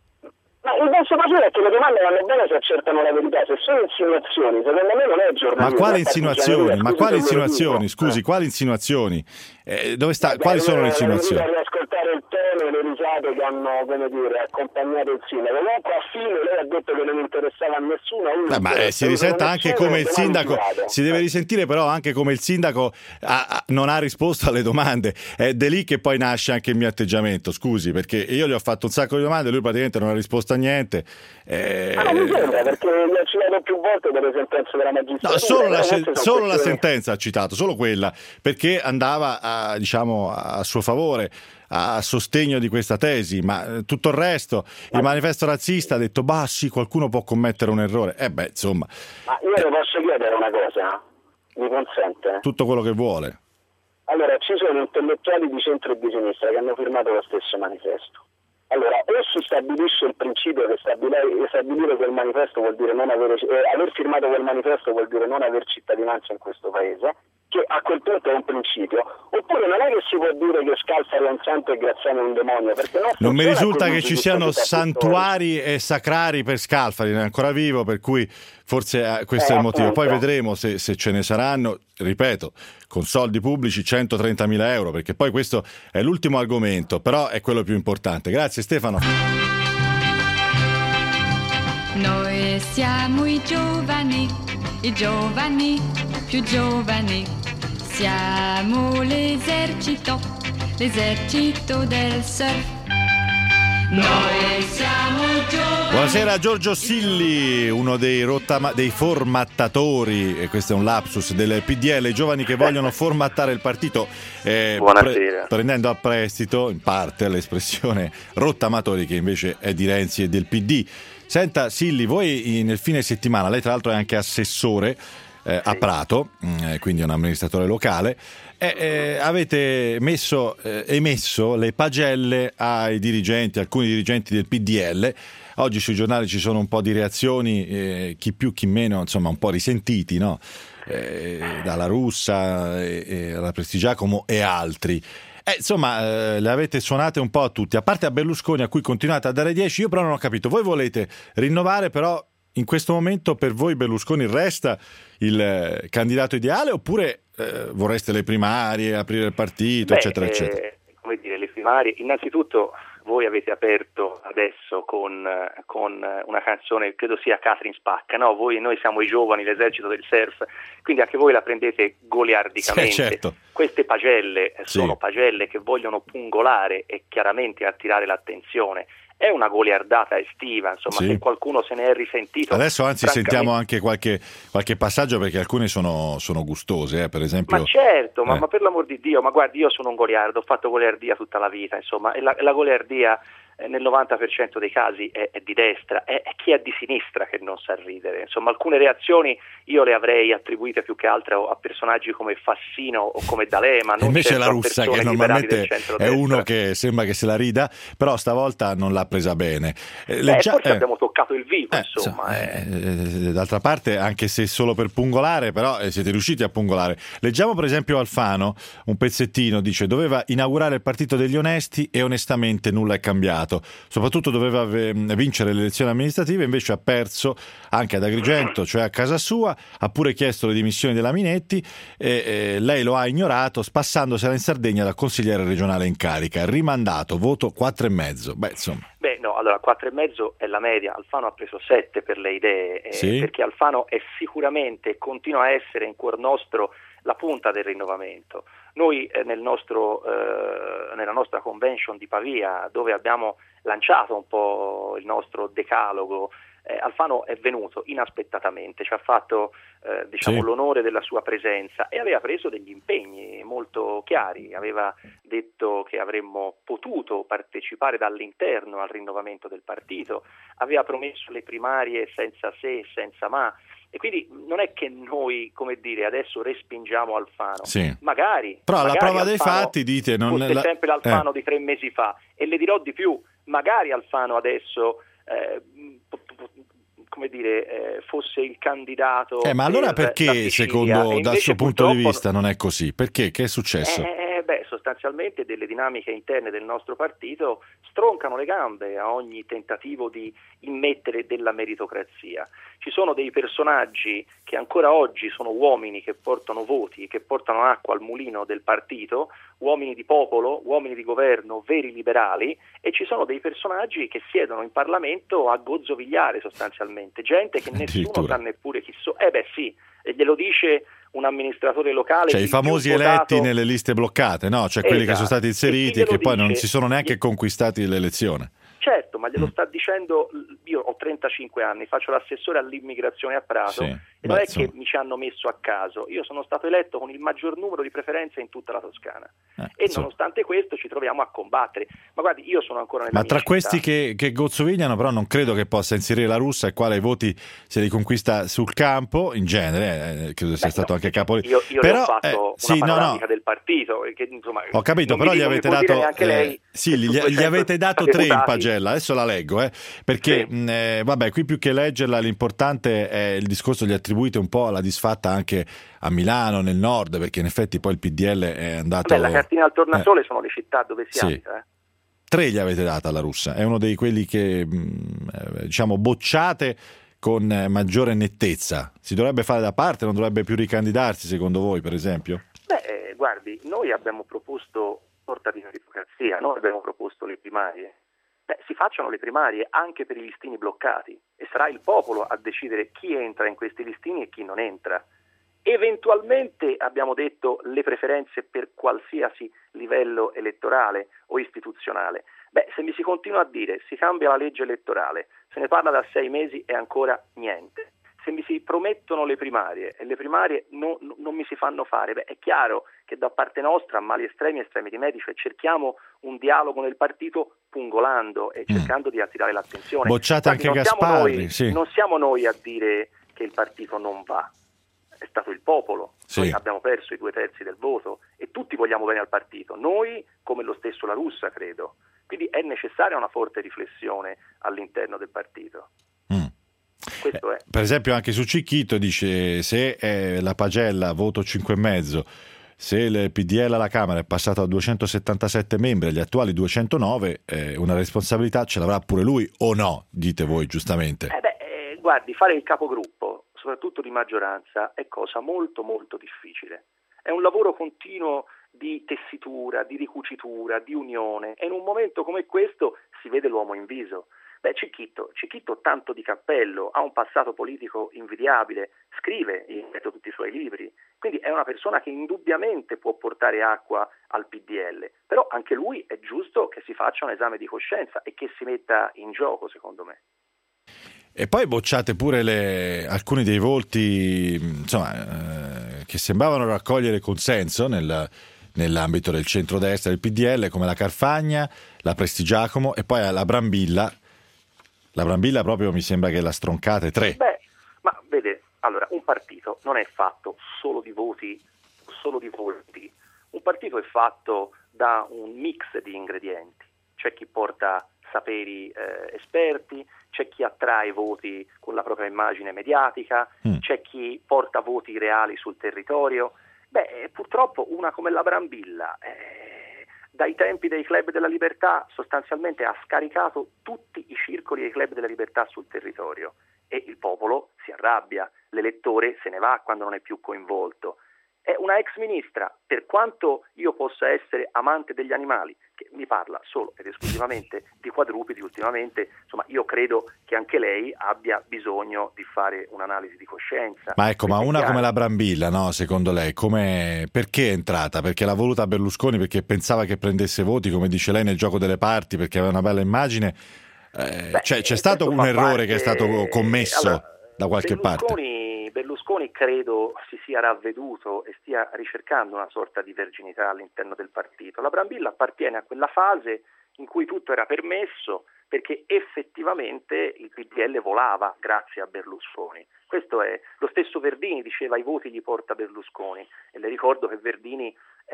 Ma il basso profilo è che le domande vanno bene se accertano la verità, se sono insinuazioni, secondo me non è giornalismo. Ma quali insinuazioni? Ma quali insinuazioni? Scusi, quali insinuazioni? Eh, dove sta? Quali sono le insinuazioni? Devo ascoltare il tono e le risate che hanno, come dire, accompagnato il sindaco. Comunque a fine lei ha detto che non interessava a nessuno. Eh, ma eh, si risenta anche come il sindaco, si deve risentire però anche come il sindaco ha, ha, non ha risposto alle domande. È da lì che poi nasce anche il mio atteggiamento, scusi, perché io gli ho fatto un sacco di domande, lui praticamente non ha risposto a niente. Eh... Ma non mi sembra, perché gli ha citato più volte delle sentenze della magistratura. No, solo la, solo la sentenza ha citato, solo quella, perché andava a, diciamo, a suo favore, a sostegno di questa tesi, ma tutto il resto, il manifesto razzista ha detto, bah sì, qualcuno può commettere un errore. Eh beh, insomma. Ma io le posso chiedere una cosa? Mi consente? Tutto quello che vuole. Allora, ci sono intellettuali di centro e di sinistra che hanno firmato lo stesso manifesto. Allora, o si stabilisce il principio che stabilire, stabilire quel manifesto vuol dire non avere, eh, aver firmato quel manifesto vuol dire non aver cittadinanza in questo paese, che a quel punto è un principio, oppure non è che si può dire che Scalfari è un santo e Graziani è un demonio, perché non, non mi risulta che ci siano santuari e sacrari per Scalfari, è ancora vivo, per cui forse questo eh, è il motivo. Poi vedremo se, se ce ne saranno, ripeto, con soldi pubblici centotrentamila euro, perché poi questo è l'ultimo argomento, però è quello più importante. Grazie Stefano. Noi siamo i giovani, i giovani più giovani, siamo l'esercito, l'esercito del surf. Noi siamo giovani. Buonasera Giorgio Silli, uno dei, rottama- dei formattatori, e questo è un lapsus del P D L, i giovani che vogliono formattare il partito, eh, pre- prendendo a prestito in parte l'espressione rottamatori, che invece è di Renzi e del P D. Senta Silli, voi nel fine settimana, lei tra l'altro è anche assessore eh, a Prato, eh, quindi è un amministratore locale, eh, eh, avete messo, eh, emesso le pagelle ai dirigenti, alcuni dirigenti del P D L. Oggi sui giornali ci sono un po' di reazioni, eh, chi più chi meno, insomma un po' risentiti, no? Eh, dalla Russa, e, e alla Prestigiacomo e altri. Eh, insomma, eh, le avete suonate un po' a tutti, a parte a Berlusconi, a cui continuate a dare dieci. Io però non ho capito, voi volete rinnovare, però in questo momento per voi Berlusconi resta il eh, candidato ideale, oppure eh, vorreste le primarie, aprire il partito, Beh, eccetera, eccetera? Eh, come dire, le primarie, innanzitutto voi avete aperto adesso con, con una canzone, credo sia Catherine Spacca, no? Voi, noi siamo i giovani, l'esercito del surf, quindi anche voi la prendete goliardicamente. Sì, certo. Queste pagelle sono sì. pagelle che vogliono pungolare e chiaramente attirare l'attenzione. È una goliardata estiva, insomma, sì. se qualcuno se ne è risentito. Adesso anzi francamente... sentiamo anche qualche, qualche passaggio, perché alcune sono, sono gustose, eh? Per esempio. Ma certo, eh. ma, ma per l'amor di Dio, ma guardi, io sono un goliardo, ho fatto goliardia tutta la vita, insomma, e la, la goliardia eh, nel novanta per cento dei casi è, è di destra, è, è chi è di sinistra che non sa ridere. Insomma, alcune reazioni io le avrei attribuite più che altro a personaggi come Fassino o come D'Alema. Non invece certo la Russa, che normalmente è uno che sembra che se la rida, però stavolta non l'ha presa bene. Eh, Beh, forse eh. abbiamo toccato il vivo, eh, insomma. Eh. Eh, d'altra parte, anche se solo per pungolare, però eh, siete riusciti a pungolare. Leggiamo per esempio Alfano, un pezzettino, dice: doveva inaugurare il partito degli onesti e onestamente nulla è cambiato. Soprattutto doveva vincere le elezioni amministrative, invece ha perso anche ad Agrigento, cioè a casa sua. Ha pure chiesto le dimissioni della Minetti e eh, lei lo ha ignorato, spassandosela in Sardegna dal consigliere regionale in carica. Rimandato, voto quattro e mezzo. Beh, insomma. Beh, no, allora quattro e mezzo è la media. Alfano ha preso sette per le idee, eh, sì? perché Alfano è sicuramente, continua a essere in cuor nostro la punta del rinnovamento. Noi eh, nel nostro, eh, nella nostra convention di Pavia, dove abbiamo lanciato un po' il nostro decalogo, eh, Alfano è venuto inaspettatamente, ci ha fatto eh, diciamo, sì. l'onore della sua presenza e aveva preso degli impegni molto chiari, aveva detto che avremmo potuto partecipare dall'interno al rinnovamento del partito, aveva promesso le primarie senza se e senza ma. E quindi non è che noi, come dire, adesso respingiamo Alfano, sì. magari. Però alla prova Alfano dei fatti dite non fosse la... sempre l'Alfano eh. di tre mesi fa, e le dirò di più, magari Alfano adesso eh, come dire eh, fosse il candidato. Eh, ma allora per perché secondo dal suo punto di vista non è così? Perché? Che è successo? Eh, beh, sostanzialmente delle dinamiche interne del nostro partito stroncano le gambe a ogni tentativo di immettere della meritocrazia. Ci sono dei personaggi che ancora oggi sono uomini che portano voti, che portano acqua al mulino del partito, uomini di popolo, uomini di governo, veri liberali, e ci sono dei personaggi che siedono in Parlamento a gozzovigliare sostanzialmente, gente che nessuno sa neppure chi sono. Eh beh sì, e glielo dice un amministratore locale. Cioè i famosi eletti votato... nelle liste bloccate, no? Cioè quelli esatto. che sono stati inseriti e che poi dice... non si sono neanche conquistati l'elezione. Certo, ma glielo sta dicendo, io ho trentacinque anni, faccio l'assessore all'immigrazione a Prato, sì, e non beh, è insomma. che mi ci hanno messo a caso, io sono stato eletto con il maggior numero di preferenze in tutta la Toscana eh, e insomma. nonostante questo ci troviamo a combattere. Ma guardi, io sono ancora nella Ma tra mia questi città. che, che gozzovigliano, però non credo che possa inserire la Russa, il quale i voti se li conquista sul campo, in genere, eh, credo sia Beh, stato no, anche capo. Io, io però, ho fatto eh, una sì, panoramica no, no. del partito. Che, insomma, ho capito, però gli avete dato, eh, lei, sì, gli, gli avete dato tre in pagella, adesso la leggo, eh, perché sì. mh, eh, vabbè, qui più che leggerla l'importante è il discorso, gli attribuite un po' alla disfatta anche a Milano, nel nord, perché in effetti poi il P D L è andato... Vabbè, la cartina al tornasole eh. sono le città dove si sì. abita. Eh. Tre gli avete data alla Russa, è uno dei quelli che mh, diciamo bocciate con maggiore nettezza. Si dovrebbe fare da parte, non dovrebbe più ricandidarsi secondo voi, per esempio? Beh, eh, guardi, noi abbiamo proposto sorta di meritocrazia, noi abbiamo proposto le primarie. Beh, si facciano le primarie anche per i listini bloccati e sarà il popolo a decidere chi entra in questi listini e chi non entra. Eventualmente abbiamo detto le preferenze per qualsiasi livello elettorale o istituzionale, Beh, se mi si continua a dire si cambia la legge elettorale, se ne parla da sei mesi e ancora niente. Se mi si promettono le primarie e le primarie non, non mi si fanno fare, beh, è chiaro che da parte nostra, a mali estremi e estremi rimedi, cioè cerchiamo un dialogo nel partito pungolando e cercando mm. di attirare l'attenzione. Bocciata Guardi, anche non Gasparri. Siamo noi, sì. Non siamo noi a dire che il partito non va, è stato il popolo. Sì. Noi abbiamo perso i due terzi del voto e tutti vogliamo bene al partito, noi come lo stesso La Russa, credo. Quindi è necessaria una forte riflessione all'interno del partito. Questo è. Per esempio anche su Cicchito dice se eh, la pagella voto cinque e mezzo, se il P D L alla Camera è passato a duecentosettantasette membri agli attuali duecentonove, eh, una responsabilità ce l'avrà pure lui o no, dite voi giustamente. Eh beh, eh, guardi, fare il capogruppo, soprattutto di maggioranza, è cosa molto molto difficile. È un lavoro continuo di tessitura, di ricucitura, di unione, e in un momento come questo si vede l'uomo in viso. Beh, Cicchito, Cicchito tanto di cappello, ha un passato politico invidiabile, scrive, io ho letto tutti i suoi libri, quindi è una persona che indubbiamente può portare acqua al P D L, però anche lui è giusto che si faccia un esame di coscienza e che si metta in gioco, secondo me. E poi bocciate pure le, alcuni dei voti, insomma, eh, che sembravano raccogliere consenso nel, nell'ambito del centrodestra del P D L, come la Carfagna, la Prestigiacomo e poi la Brambilla. La Brambilla proprio mi sembra che la stroncate tre. Beh, ma vede, allora, un partito non è fatto solo di voti, solo di voti. Un partito è fatto da un mix di ingredienti. C'è chi porta saperi eh, esperti, c'è chi attrae voti con la propria immagine mediatica, mm. c'è chi porta voti reali sul territorio. Beh, purtroppo una come la Brambilla, eh, dai tempi dei Club della Libertà sostanzialmente ha scaricato tutti i circoli dei Club della Libertà sul territorio e il popolo si arrabbia, l'elettore se ne va quando non è più coinvolto. È una ex ministra, per quanto io possa essere amante degli animali, che mi parla solo ed esclusivamente di quadrupedi ultimamente, insomma io credo che anche lei abbia bisogno di fare un'analisi di coscienza. Ma ecco, ma una chiaro. come la Brambilla, no? Secondo lei, come, perché è entrata? Perché l'ha voluta Berlusconi, perché pensava che prendesse voti, come dice lei, nel gioco delle parti, perché aveva una bella immagine? Eh, Beh, cioè, c'è stato un errore parte... che è stato commesso allora, da qualche Berlusconi, parte? Berlusconi credo si sia ravveduto e stia ricercando una sorta di verginità all'interno del partito. La Brambilla appartiene a quella fase in cui tutto era permesso perché effettivamente il P D L volava grazie a Berlusconi. Questo è lo stesso Verdini diceva i voti li porta Berlusconi e le ricordo che Verdini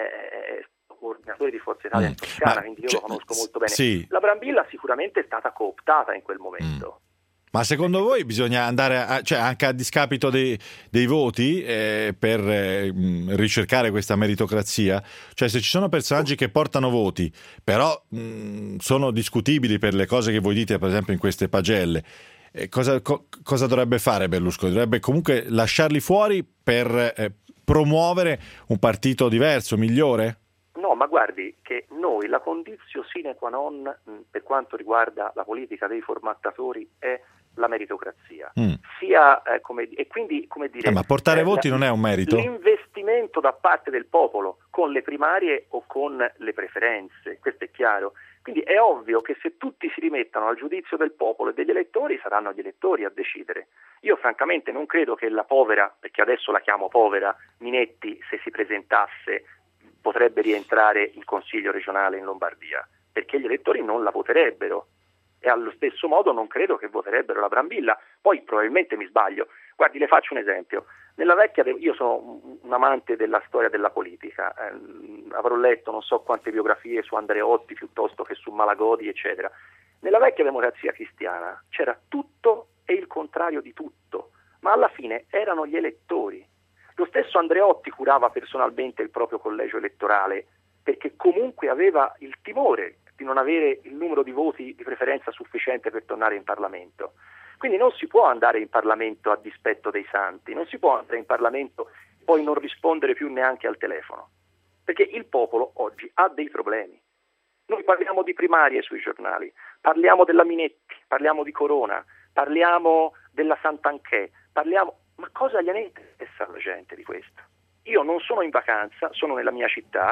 è coordinatore di Forza Italia mm. in Toscana, Ma quindi io lo conosco molto bene. Sì. La Brambilla sicuramente è stata cooptata in quel momento. Mm. Ma secondo voi bisogna andare a, cioè anche a discapito dei, dei voti eh, per eh, ricercare questa meritocrazia? Cioè se ci sono personaggi che portano voti però mh, sono discutibili per le cose che voi dite, per esempio in queste pagelle, eh, cosa, co, cosa dovrebbe fare Berlusconi? Dovrebbe comunque lasciarli fuori per eh, promuovere un partito diverso, migliore? No, ma guardi che noi la condizio sine qua non mh, per quanto riguarda la politica dei formattatori è la meritocrazia, mm. sia eh, come, e quindi come dire, eh, ma portare eh, voti la, non è un merito? L'investimento da parte del popolo con le primarie o con le preferenze, questo è chiaro. Quindi è ovvio che se tutti si rimettono al giudizio del popolo e degli elettori saranno gli elettori a decidere. Io francamente non credo che la povera, perché adesso la chiamo povera, Minetti, se si presentasse potrebbe rientrare in Consiglio regionale in Lombardia, perché gli elettori non la voterebbero. E allo stesso modo non credo che voterebbero la Brambilla. Poi probabilmente mi sbaglio. Guardi, le faccio un esempio. Nella vecchia, io sono un amante della storia della politica, eh, avrò letto non so quante biografie su Andreotti piuttosto che su Malagodi, eccetera. Nella vecchia Democrazia Cristiana c'era tutto e il contrario di tutto, ma alla fine erano gli elettori. Lo stesso Andreotti curava personalmente il proprio collegio elettorale perché comunque aveva il timore di non avere il numero di voti di preferenza sufficiente per tornare in Parlamento. Quindi non si può andare in Parlamento a dispetto dei santi, non si può andare in Parlamento e poi non rispondere più neanche al telefono, perché il popolo oggi ha dei problemi. Noi parliamo di primarie sui giornali, parliamo della Minetti, parliamo di Corona, parliamo della Santanchè, parliamo... ma cosa gliene interessa alla gente di questo? Io non sono in vacanza, sono nella mia città,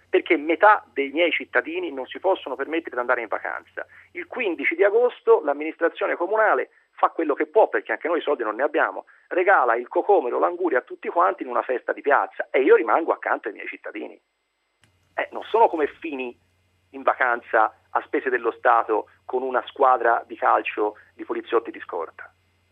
perché metà dei miei cittadini non si possono permettere di andare in vacanza. Il quindici di agosto l'amministrazione comunale fa quello che può, perché anche noi soldi non ne abbiamo, regala il cocomero, l'anguria a tutti quanti in una festa di piazza e io rimango accanto ai miei cittadini. Eh, non sono come Fini in vacanza a spese dello Stato con una squadra di calcio di poliziotti di scorta.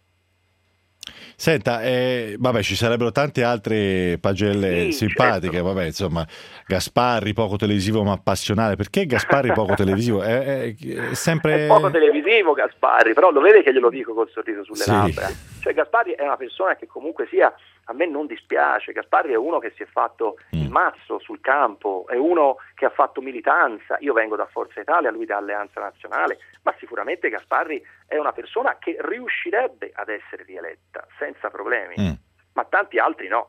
Senta, eh, vabbè, ci sarebbero tante altre pagelle sì, simpatiche, certo. vabbè, insomma, Gasparri poco televisivo ma passionale. Perché Gasparri poco televisivo? È, è, è sempre... È poco televisivo Gasparri, però lo vede che glielo dico col sorriso sulle Sì. labbra. Cioè Gasparri è una persona che comunque sia, a me non dispiace, Gasparri è uno che si è fatto Mm. il mazzo sul campo, è uno che ha fatto militanza, io vengo da Forza Italia, lui da Alleanza Nazionale, ma sicuramente Gasparri è una persona che riuscirebbe ad essere rieletta senza problemi, Mm. ma tanti altri no.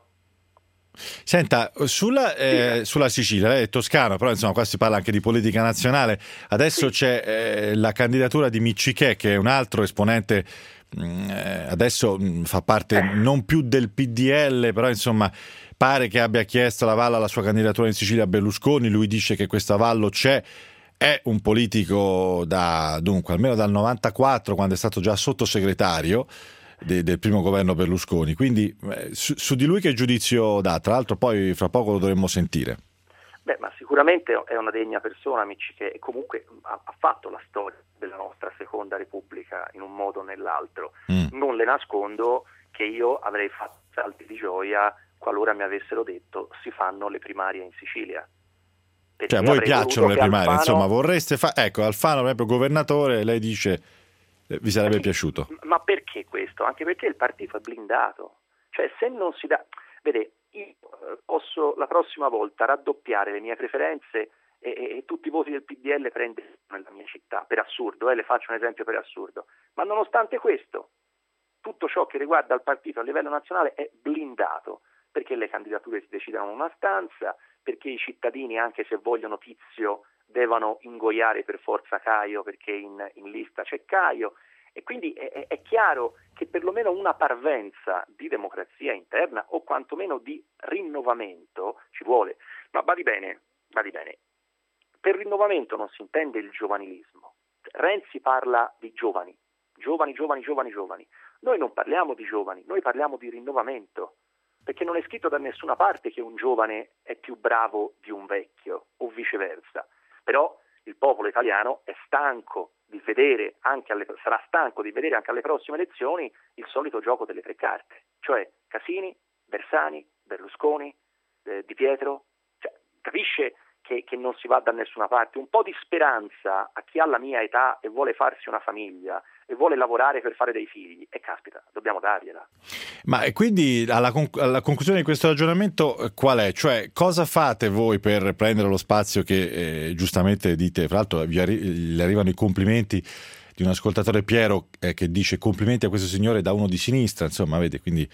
Senta, sulla, eh, sulla Sicilia, lei è toscano, però insomma qua si parla anche di politica nazionale. Adesso c'è eh, la candidatura di Miccichè, che è un altro esponente, mh, eh, adesso mh, fa parte non più del P D L, però insomma pare che abbia chiesto l'avallo alla sua candidatura in Sicilia a Berlusconi. Lui dice che questo avallo c'è. È un politico da, dunque, almeno dal novantaquattro, quando è stato già sottosegretario de, del primo governo Berlusconi. Quindi eh, su, su di lui che giudizio dà? Tra l'altro poi fra poco lo dovremmo sentire. Beh, ma sicuramente è una degna persona, amici, che comunque ha, ha fatto la storia della nostra seconda repubblica in un modo o nell'altro. Mm. Non le nascondo che io avrei fatto salti di gioia qualora mi avessero detto si fanno le primarie in Sicilia. Perché Cioè a voi avrei piacciono le voluto che primarie, Alfano... insomma vorreste fare, ecco, Alfano proprio governatore, lei dice eh, vi sarebbe Sì, piaciuto. Ma perché questo? Anche perché il partito è blindato. Cioè se non si dà... Vede, io eh, posso la prossima volta raddoppiare le mie preferenze e, e, e tutti i voti del P D L prenderli nella mia città, per assurdo, eh, le faccio un esempio per assurdo. Ma nonostante questo, tutto ciò che riguarda il partito a livello nazionale è blindato, perché le candidature si decidono in una stanza, perché i cittadini, anche se vogliono Tizio, devono ingoiare per forza Caio, perché in, in lista c'è Caio, e quindi è, è chiaro che perlomeno una parvenza di democrazia interna o quantomeno di rinnovamento ci vuole. Ma badi bene, badi bene, per rinnovamento non si intende il giovanilismo. Renzi parla di giovani, giovani, giovani, giovani, giovani. Noi non parliamo di giovani, noi parliamo di rinnovamento, perché non è scritto da nessuna parte che un giovane è più bravo di un vecchio o viceversa. Però il popolo italiano è stanco di vedere anche alle, sarà stanco di vedere anche alle prossime elezioni il solito gioco delle tre carte, cioè Casini, Bersani, Berlusconi, eh, Di Pietro. Cioè, capisce che, che non si va da nessuna parte. Un po' di speranza a chi ha la mia età e vuole farsi una famiglia e vuole lavorare per fare dei figli, e caspita, dobbiamo dargliela. Ma e quindi alla, conc- alla conclusione di questo ragionamento qual è? Cioè cosa fate voi per prendere lo spazio che eh, giustamente dite? Tra l'altro vi arri- gli arrivano i complimenti di un ascoltatore, Piero, eh, che dice complimenti a questo signore da uno di sinistra, insomma, vede, quindi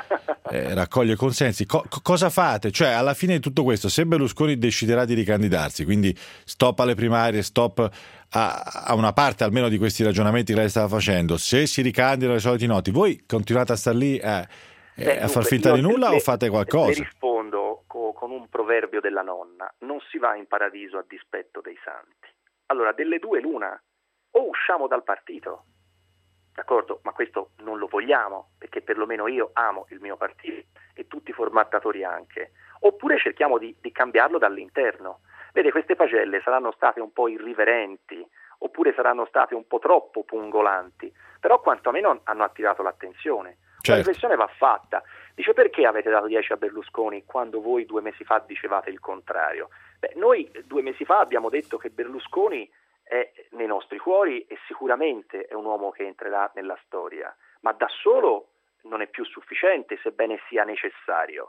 eh, raccoglie consensi. Co- cosa fate? Cioè alla fine di tutto questo, se Berlusconi deciderà di ricandidarsi, quindi stop alle primarie, stop a, a una parte almeno di questi ragionamenti che lei stava facendo, se si ricandidano i soliti noti, voi continuate a star lì eh, eh, Beh, a far dunque, finta di nulla le, o fate qualcosa? Le rispondo co- con un proverbio della nonna: non si va in paradiso a dispetto dei santi. Allora, delle due l'una, o usciamo dal partito, d'accordo? Ma questo non lo vogliamo, perché perlomeno io amo il mio partito e tutti i formattatori anche, oppure cerchiamo di, di cambiarlo dall'interno. Vede, queste pagelle saranno state un po' irriverenti, oppure saranno state un po' troppo pungolanti, però quantomeno hanno attirato l'attenzione. Certo. La riflessione va fatta. Dice: perché avete dato dieci a Berlusconi quando voi due mesi fa dicevate il contrario? Beh, noi due mesi fa abbiamo detto che Berlusconi è nei nostri cuori e sicuramente è un uomo che entrerà nella storia, ma da solo non è più sufficiente, sebbene sia necessario.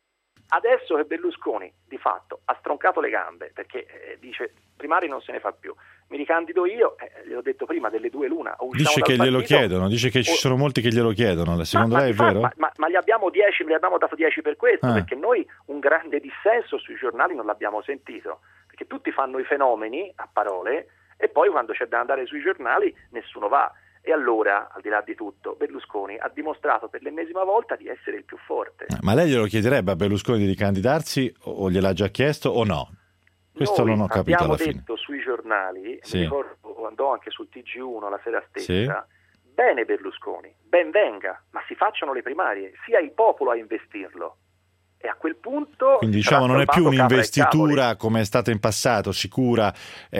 Adesso che Berlusconi di fatto ha stroncato le gambe, perché eh, dice primari non se ne fa più, mi ricandido io, eh, gliel'ho detto prima, delle due l'una, o dice che glielo partito, chiedono, dice che ci o... sono molti che glielo chiedono, secondo ma, lei ma è vero? Ma, ma, ma gli abbiamo dieci, gli abbiamo dato dieci per questo, ah. perché noi un grande dissenso sui giornali non l'abbiamo sentito, perché tutti fanno i fenomeni a parole e poi quando c'è da andare sui giornali nessuno va. E allora, al di là di tutto, Berlusconi ha dimostrato per l'ennesima volta di essere il più forte. Ma lei glielo chiederebbe a Berlusconi di ricandidarsi o gliel'ha già chiesto o no? Questo Noi non ho capito abbiamo alla fine. detto sui giornali, Sì. mi ricordo, andò anche sul T G uno la sera stessa, Sì. bene Berlusconi, ben venga, ma si facciano le primarie, sia il popolo a investirlo. E a quel punto... Quindi diciamo non è più salvato capra e un'investitura come è stata in passato, sicura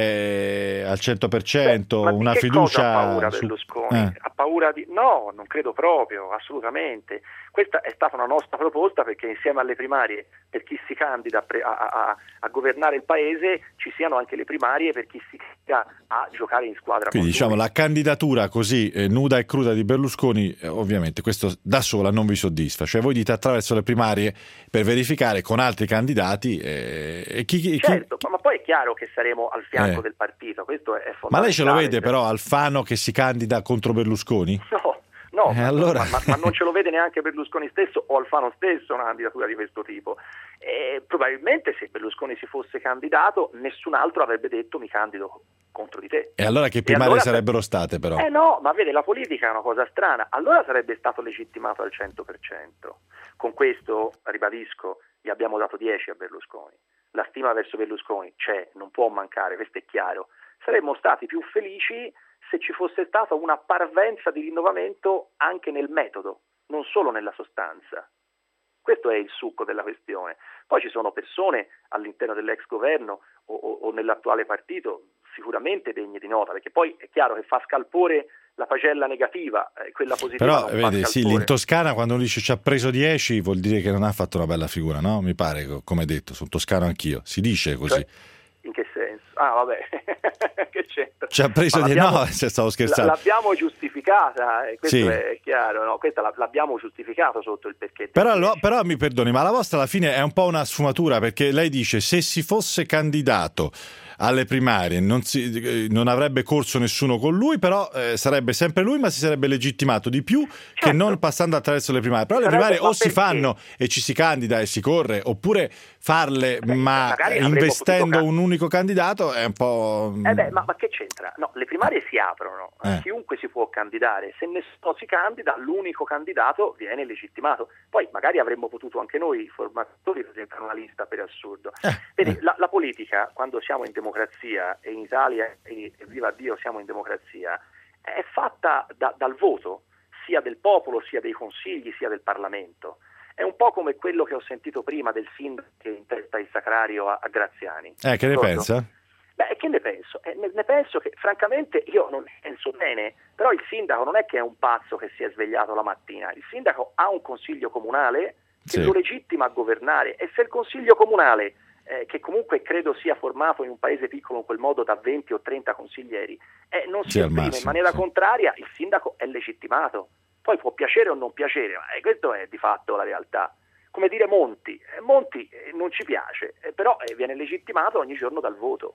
eh, al cento per cento, Ma di una che fiducia... cosa ha paura su- Berlusconi? eh. Ha paura di... No, non credo proprio, assolutamente. Questa è stata una nostra proposta perché insieme alle primarie per chi si candida a, pre- a, a, a governare il paese ci siano anche le primarie per chi si candida a giocare in squadra. Quindi con diciamo lui. la candidatura così eh, nuda e cruda di Berlusconi eh, ovviamente questo da sola non vi soddisfa, cioè voi dite attraverso le primarie per verificare con altri candidati eh, e chi, chi- Certo, ma, ma poi è chiaro che saremo al fianco Eh. del partito, questo è fondamentale. Ma lei ce lo vede però Alfano che si candida contro Berlusconi? No, no, Eh, ma, allora- ma- ma- ma non ce lo vede neanche Berlusconi stesso o Alfano stesso una candidatura di questo tipo. E probabilmente se Berlusconi si fosse candidato nessun altro avrebbe detto mi candido contro di te. E allora che E primarie allora- sarebbero state però? Eh no, ma vede, la politica è una cosa strana, allora sarebbe stato legittimato al cento per cento. Con questo, ribadisco, gli abbiamo dato dieci a Berlusconi. La stima verso Berlusconi c'è, non può mancare, questo è chiaro. Saremmo stati più felici se ci fosse stata una parvenza di rinnovamento anche nel metodo, non solo nella sostanza. Questo è il succo della questione. Poi ci sono persone all'interno dell'ex governo o, o, o nell'attuale partito sicuramente degne di nota, perché poi è chiaro che fa scalpore la pagella negativa, eh, quella positiva Però non fa vede, sì, scalpore. in Toscana quando uno dice ci ha preso dieci vuol dire che non ha fatto una bella figura, no? Mi pare, co- come detto, sono toscano anch'io, si dice così. Cioè, in che senso? Ah vabbè, che c'entra? Ci ha preso Ma di l'abbiamo- no, se stavo scherzando. l- L'abbiamo giustificata, e questo Sì. è chiaro, no? Questa la- l'abbiamo giustificato sotto il perché. Però, lo- però mi perdoni, ma la vostra alla fine è un po' una sfumatura perché lei dice se si fosse candidato alle primarie non, si, eh, non avrebbe corso nessuno con lui, però eh, sarebbe sempre lui, ma si sarebbe legittimato di più che non passando attraverso le primarie. Però le Sarebbe- primarie ma o si perché? fanno e ci si candida e si corre, oppure farle ma magari avremmo investendo potuto un unico candidato è un po'... Eh beh, ma, ma che c'entra? No, le primarie si aprono, Eh. chiunque si può candidare, se nessuno si candida, l'unico candidato viene legittimato. Poi magari avremmo potuto anche noi, formatori, presentare una lista per assurdo. Vedi, la, la politica, quando siamo in democrazia, e in Italia, e, e viva Dio siamo in democrazia, è fatta da- dal voto, sia del popolo, sia dei consigli, sia del Parlamento. È un po' come quello che ho sentito prima del sindaco che intesta il sacrario a, a Graziani. Eh, che ne D'accordo? pensa? Beh, che ne penso? Eh, ne, ne penso che, francamente, io non ne penso bene, però il sindaco non è che è un pazzo che si è svegliato la mattina, il sindaco ha un consiglio comunale che Sì. lo legittima a governare, e se il consiglio comunale, eh, che comunque credo sia formato in un paese piccolo in quel modo da venti o trenta consiglieri, eh, non si Sì, al esprime in massimo, maniera sì. contraria, il sindaco è legittimato. Poi può piacere o non piacere, ma eh, questo è di fatto la realtà. Come dire Monti, eh, Monti eh, non ci piace, eh, però eh, viene legittimato ogni giorno dal voto.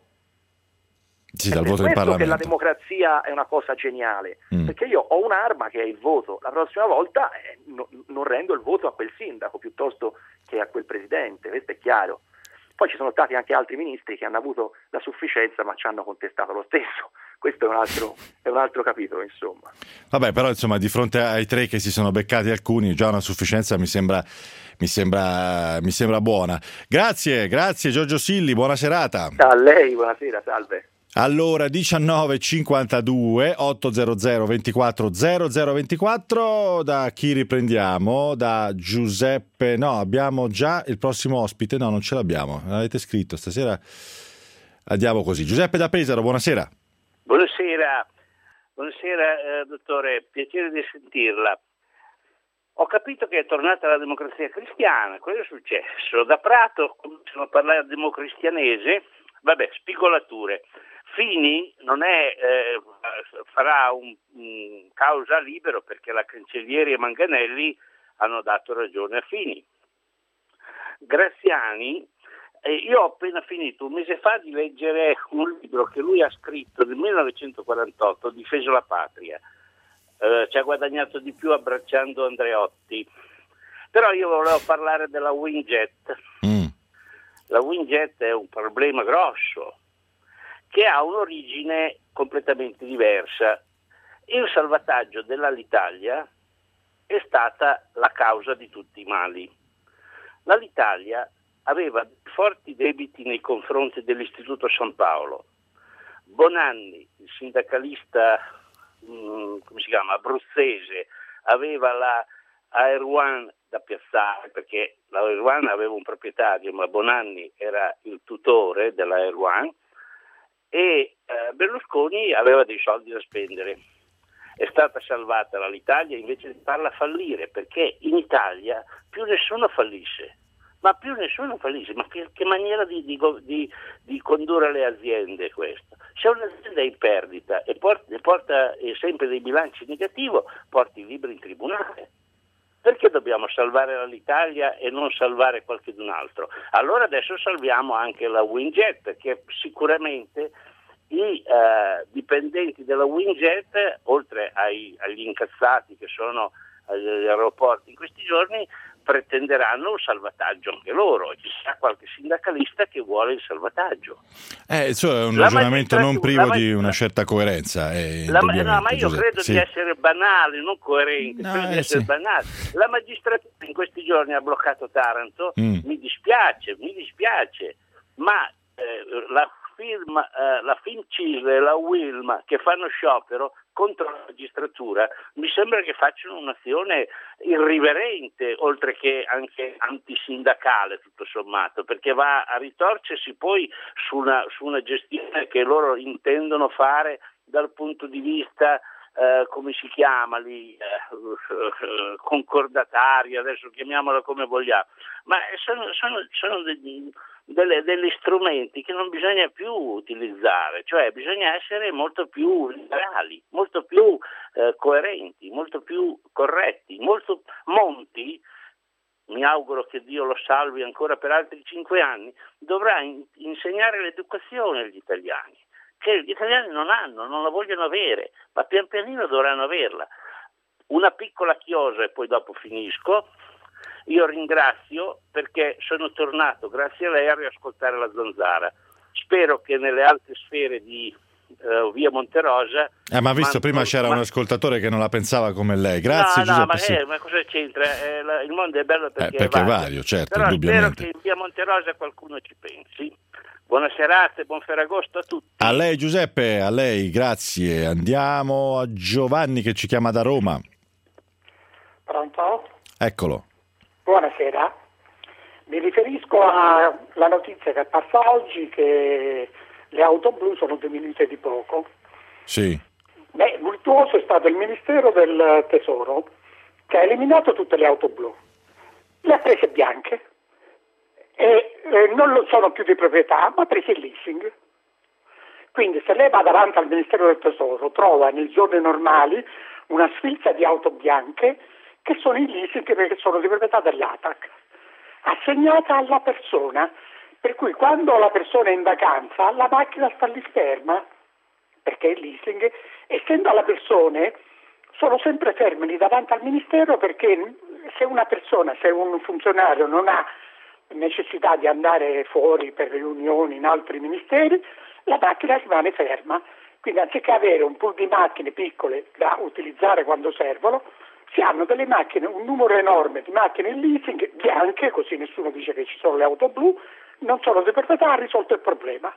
Sì, È dal per voto in questo che la Parlamento. democrazia è una cosa geniale, Mm. perché io ho un'arma che è il voto, la prossima volta eh, no- non rendo il voto a quel sindaco piuttosto che a quel presidente, questo è chiaro. Poi ci sono stati anche altri ministri che hanno avuto la sufficienza ma ci hanno contestato lo stesso, questo è un altro, è un altro capitolo insomma. Vabbè, però insomma di fronte ai tre che si sono beccati alcuni, già una sufficienza mi sembra, mi sembra, mi sembra buona. Grazie, grazie Giorgio Silli, buona serata. A lei, buonasera, salve. Allora, diciannove cinquantadue ottocento ventiquattro zero zero ventiquattro, da chi riprendiamo? Da Giuseppe, no, abbiamo già il prossimo ospite, no, non ce l'abbiamo, l'avete scritto, stasera andiamo così. Giuseppe da Pesaro, buonasera. Buonasera, buonasera eh, dottore, piacere di sentirla. Ho capito che è tornata la democrazia cristiana, cosa è successo? Da Prato cominciano a parlare democristianese, vabbè, spigolature. Fini non è, eh, farà un, un causa libero perché la Cancellieri e Manganelli hanno dato ragione a Fini. Graziani, eh, io ho appena finito un mese fa di leggere un libro che lui ha scritto nel millenovecentoquarantotto, Difeso la Patria. Eh, ci ha guadagnato di più abbracciando Andreotti. Però io volevo parlare della Winjet. Mm. La Winjet è un problema grosso che ha un'origine completamente diversa. Il salvataggio dell'Alitalia è stata la causa di tutti i mali. L'Alitalia aveva forti debiti nei confronti dell'Istituto San Paolo. Bonanni, il sindacalista mh, come si chiama, abruzzese, aveva la Air One da piazzare, perché la Air One aveva un proprietario, ma Bonanni era il tutore della Air One, e eh, Berlusconi aveva dei soldi da spendere. È stata salvata l'Italia invece di farla fallire, perché in Italia più nessuno fallisce, ma più nessuno fallisce, ma che, che maniera di, di, di, di condurre le aziende è questa? Se un'azienda è in perdita e porta, e porta e sempre dei bilanci negativi, porti i libri in tribunale. Perché dobbiamo salvare l'Italia e non salvare qualcun altro? Allora adesso salviamo anche la Winjet, perché sicuramente i eh, dipendenti della Winjet, oltre ai, agli incazzati che sono agli aeroporti in questi giorni, pretenderanno un salvataggio anche loro. Ci sarà qualche sindacalista che vuole il salvataggio. Eh, insomma, è un La ragionamento non privo la di una certa coerenza. Eh, la, no, ma io Giuseppe. credo Sì. di essere banale, non coerente, No, credo di eh, essere sì. banale. La magistratura in questi giorni ha bloccato Taranto, Mm. mi dispiace, mi dispiace, ma eh, la firma, eh, la Fincisle e la Wilma che fanno sciopero contro la magistratura mi sembra che facciano un'azione irriverente, oltre che anche antisindacale tutto sommato, perché va a ritorcersi poi su una, su una gestione che loro intendono fare dal punto di vista eh, come si chiama lì, eh, concordataria, adesso chiamiamola come vogliamo, ma sono, sono, sono degli, delle, degli strumenti che non bisogna più utilizzare, cioè bisogna essere molto più liberali, molto più eh, coerenti, molto più corretti. Molto Monti, mi auguro che Dio lo salvi ancora per altri cinque anni, dovrà in, insegnare l'educazione agli italiani, che gli italiani non hanno, non la vogliono avere, ma pian pianino dovranno averla. Una piccola chiosa e poi dopo finisco. Io ringrazio perché sono tornato grazie a lei a riascoltare la Zanzara. Spero che nelle altre sfere di uh, via Monterosa... Eh, ma visto man- prima c'era ma- un ascoltatore che non la pensava come lei. Grazie no, no, Giuseppe. ma, sì. eh, ma cosa c'entra? Eh, la- il mondo è bello perché, Eh, perché è è vario. vario, certo, Però indubbiamente. spero che in via Monterosa qualcuno ci pensi. Buona serata e buon Ferragosto a tutti. A lei Giuseppe, a lei, grazie. Andiamo a Giovanni che ci chiama da Roma. Pronto? Eccolo. Buonasera. Mi riferisco alla notizia che è apparsa oggi che le auto blu sono diminuite di poco. Sì. Beh, virtuoso è stato il Ministero del Tesoro che ha eliminato tutte le auto blu, le ha prese bianche e eh, non lo sono più di proprietà, ma prese in leasing. Quindi se lei va davanti al Ministero del Tesoro trova nei giorni normali una sfilza di auto bianche che sono in leasing perché sono di proprietà dell'A T A C, assegnata alla persona, per cui quando la persona è in vacanza la macchina sta lì ferma, perché è leasing, essendo alla persone sono sempre fermi lì davanti al Ministero, perché se una persona, se un funzionario non ha necessità di andare fuori per riunioni in altri ministeri, la macchina rimane ferma. Quindi anziché avere un pool di macchine piccole da utilizzare quando servono, si hanno delle macchine, un numero enorme di macchine in leasing bianche, così nessuno dice che ci sono le auto blu, non sono di proprietà, ha risolto il problema.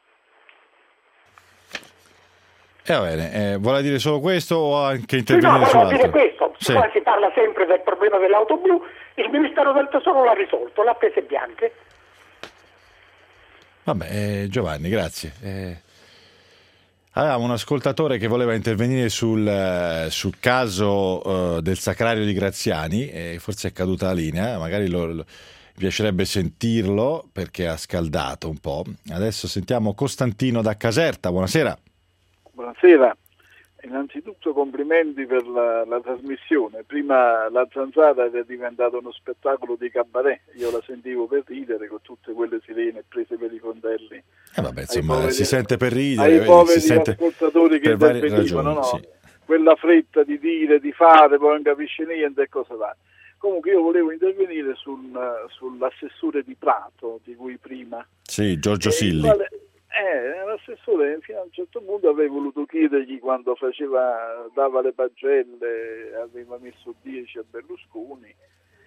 E va bene, eh, vuole dire solo questo o anche Sì, no, intervenire volevo dire sull'altro? questo, Sì. poi si parla sempre del problema dell'auto blu, il Ministero del Tesoro l'ha risolto, l'ha prese bianche. Vabbè, eh, Giovanni, grazie. Eh, avevamo un ascoltatore che voleva intervenire sul, eh, sul caso eh, del Sacrario di Graziani, e forse è caduta la linea, magari lo, lo, mi piacerebbe sentirlo perché ha scaldato un po'. Adesso sentiamo Costantino da Caserta, buonasera. Buonasera, innanzitutto complimenti per la, la trasmissione. Prima la Zanzara era diventata uno spettacolo di cabaret, io la sentivo per ridere con tutte quelle sirene prese per i fondelli. Eh vabbè, insomma, poveri, si sente per ridere, ai vedi, poveri si sente ascoltatori che per varie intervenivano, ragioni, no? sì. Quella fretta di dire, di fare, poi non capisce niente e cosa va. Comunque io volevo intervenire sul, sull'assessore di Prato di cui prima. Sì, Giorgio Eh, Silli. quale- Eh, l'assessore fino a un certo punto avevo voluto chiedergli, quando faceva, dava le pagelle, aveva messo dieci a Berlusconi,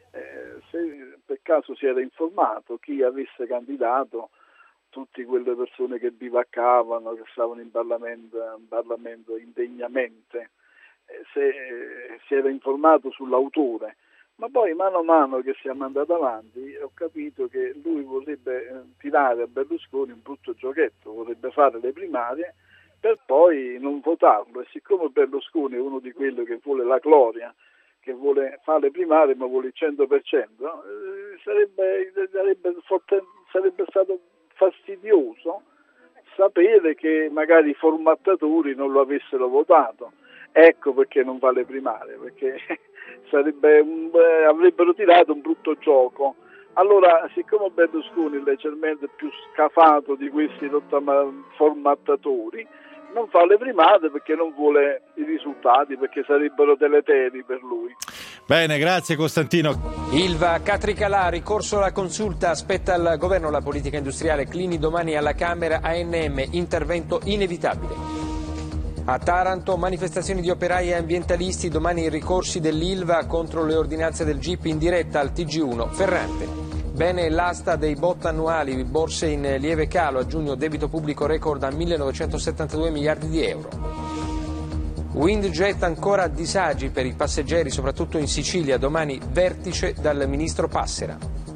eh, se per caso si era informato chi avesse candidato tutte quelle persone che bivaccavano, che stavano in Parlamento, in Parlamento indegnamente, eh, se eh, si era informato sull'autore. Ma poi mano a mano che siamo andati avanti ho capito che lui vorrebbe eh, tirare a Berlusconi un brutto giochetto, vorrebbe fare le primarie per poi non votarlo, e siccome Berlusconi è uno di quelli che vuole la gloria, che vuole fare le primarie ma vuole il cento per cento, eh, sarebbe, sarebbe, forte, sarebbe stato fastidioso sapere che magari i formattatori non lo avessero votato. Ecco perché non fa le primarie, perché sarebbe un, eh, avrebbero tirato un brutto gioco. Allora, siccome Berlusconi è leggermente più scafato di questi formattatori, non fa le primarie perché non vuole i risultati, perché sarebbero deleteri per lui. Bene, grazie Costantino. Ilva Catricalà, ricorso alla consulta, aspetta il governo la politica industriale, Clini domani alla Camera, A N M, intervento inevitabile. A Taranto, manifestazioni di operai e ambientalisti, domani i ricorsi dell'Ilva contro le ordinanze del G I P in diretta al T G uno. Ferrante. Bene l'asta dei bot annuali, borse in lieve calo, a giugno debito pubblico record a millenovecentosettantadue miliardi di euro. Windjet ancora disagi per i passeggeri, soprattutto in Sicilia, domani vertice dal ministro Passera.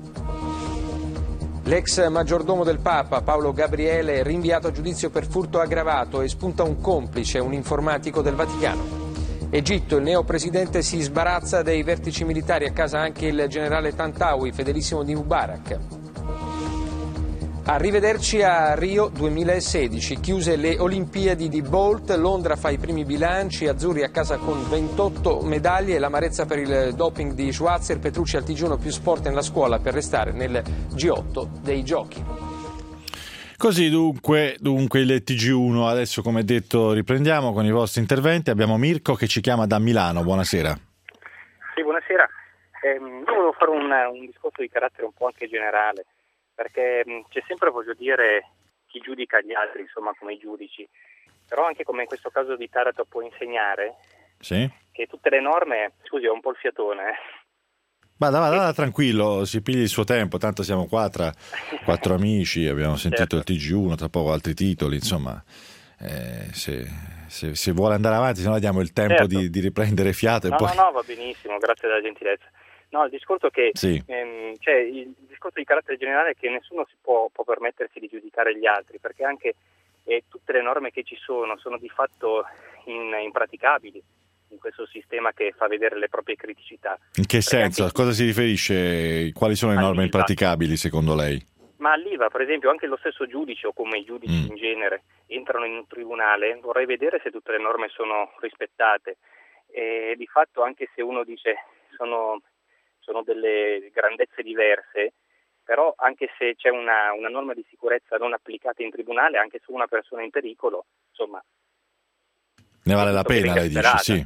L'ex maggiordomo del Papa, Paolo Gabriele, rinviato a giudizio per furto aggravato e spunta un complice, un informatico del Vaticano. Egitto, il neopresidente si sbarazza dei vertici militari, a casa anche il generale Tantawi, fedelissimo di Mubarak. Arrivederci a Rio duemilasedici, chiuse le Olimpiadi di Bolt, Londra fa i primi bilanci, azzurri a casa con ventotto medaglie, l'amarezza per il doping di Schwarzer, Petrucci al T G uno più sport nella scuola per restare nel G otto dei giochi. Così dunque, dunque il T G uno, adesso come detto riprendiamo con i vostri interventi, abbiamo Mirko che ci chiama da Milano, buonasera. Sì, buonasera, eh, io volevo fare un, un discorso di carattere un po' anche generale, perché mh, c'è sempre, voglio dire, chi giudica gli altri, insomma, come i giudici, però anche come in questo caso di Taranto può insegnare sì? che tutte le norme, scusi, ho un po' il fiatone, eh. Vada, vada, vada, tranquillo, si pigli il suo tempo, tanto siamo qua tra quattro amici, abbiamo sentito certo. Il T G uno, tra poco altri titoli, insomma, eh, se, se, se vuole andare avanti, se no diamo il tempo certo. di, di riprendere fiato. No, e poi... no, no, va benissimo, grazie della gentilezza. No, il discorso che sì. ehm, cioè, il discorso di carattere generale è che nessuno si può, può permettersi di giudicare gli altri, perché anche eh, tutte le norme che ci sono sono di fatto in, impraticabili in questo sistema che fa vedere le proprie criticità. In che perché senso? anche... A cosa si riferisce? Quali sono le norme impraticabili secondo lei? Ma all'I V A, per esempio, anche lo stesso giudice o come i giudici mm. in genere entrano in un tribunale, vorrei vedere se tutte le norme sono rispettate. E di fatto, anche se uno dice sono, sono delle grandezze diverse, però anche se c'è una, una norma di sicurezza non applicata in tribunale, anche su una persona in pericolo, insomma... Ne vale la pena, lei dice, sì.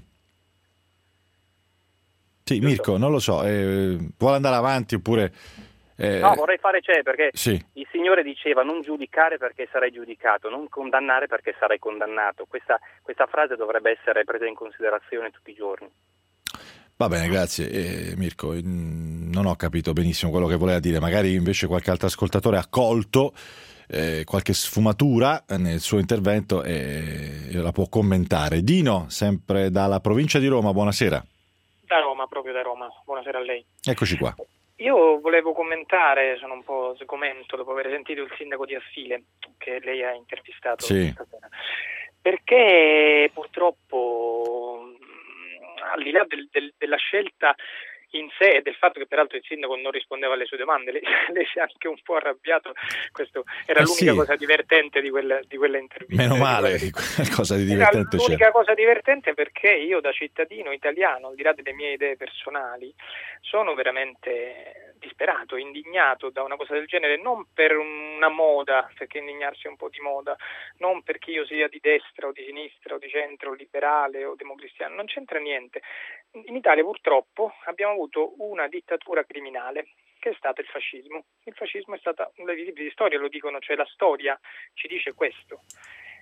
Sì, Mirko, non lo so, eh, vuole andare avanti oppure... Eh, no, vorrei fare c'è, perché sì. Il Signore diceva non giudicare perché sarai giudicato, non condannare perché sarai condannato. Questa, questa frase dovrebbe essere presa in considerazione tutti i giorni. Va bene, grazie eh, Mirko, non ho capito benissimo quello che voleva dire, magari invece qualche altro ascoltatore ha colto eh, qualche sfumatura nel suo intervento e la può commentare. Dino, sempre dalla provincia di Roma, buonasera. Da Roma, proprio da Roma, buonasera a lei. Eccoci qua. Io volevo commentare, sono un po' sgomento dopo aver sentito il sindaco di Assile che lei ha intervistato sì. stasera, perché purtroppo al di là del, del, della scelta in sé e del fatto che peraltro il sindaco non rispondeva alle sue domande, lei, lei si è anche un po' arrabbiato, questo era eh l'unica sì. cosa divertente di quella, di quella intervista. Meno male, cosa di divertente era l'unica c'è. cosa divertente perché io da cittadino italiano, al di là delle mie idee personali, sono veramente disperato, indignato da una cosa del genere, non per una moda, perché indignarsi è un po' di moda, non perché io sia di destra o di sinistra o di centro o liberale o democristiano, non c'entra niente. In Italia purtroppo abbiamo avuto una dittatura criminale che è stato il fascismo. Il fascismo è stata una dei libri di storia, lo dicono, cioè la storia ci dice questo.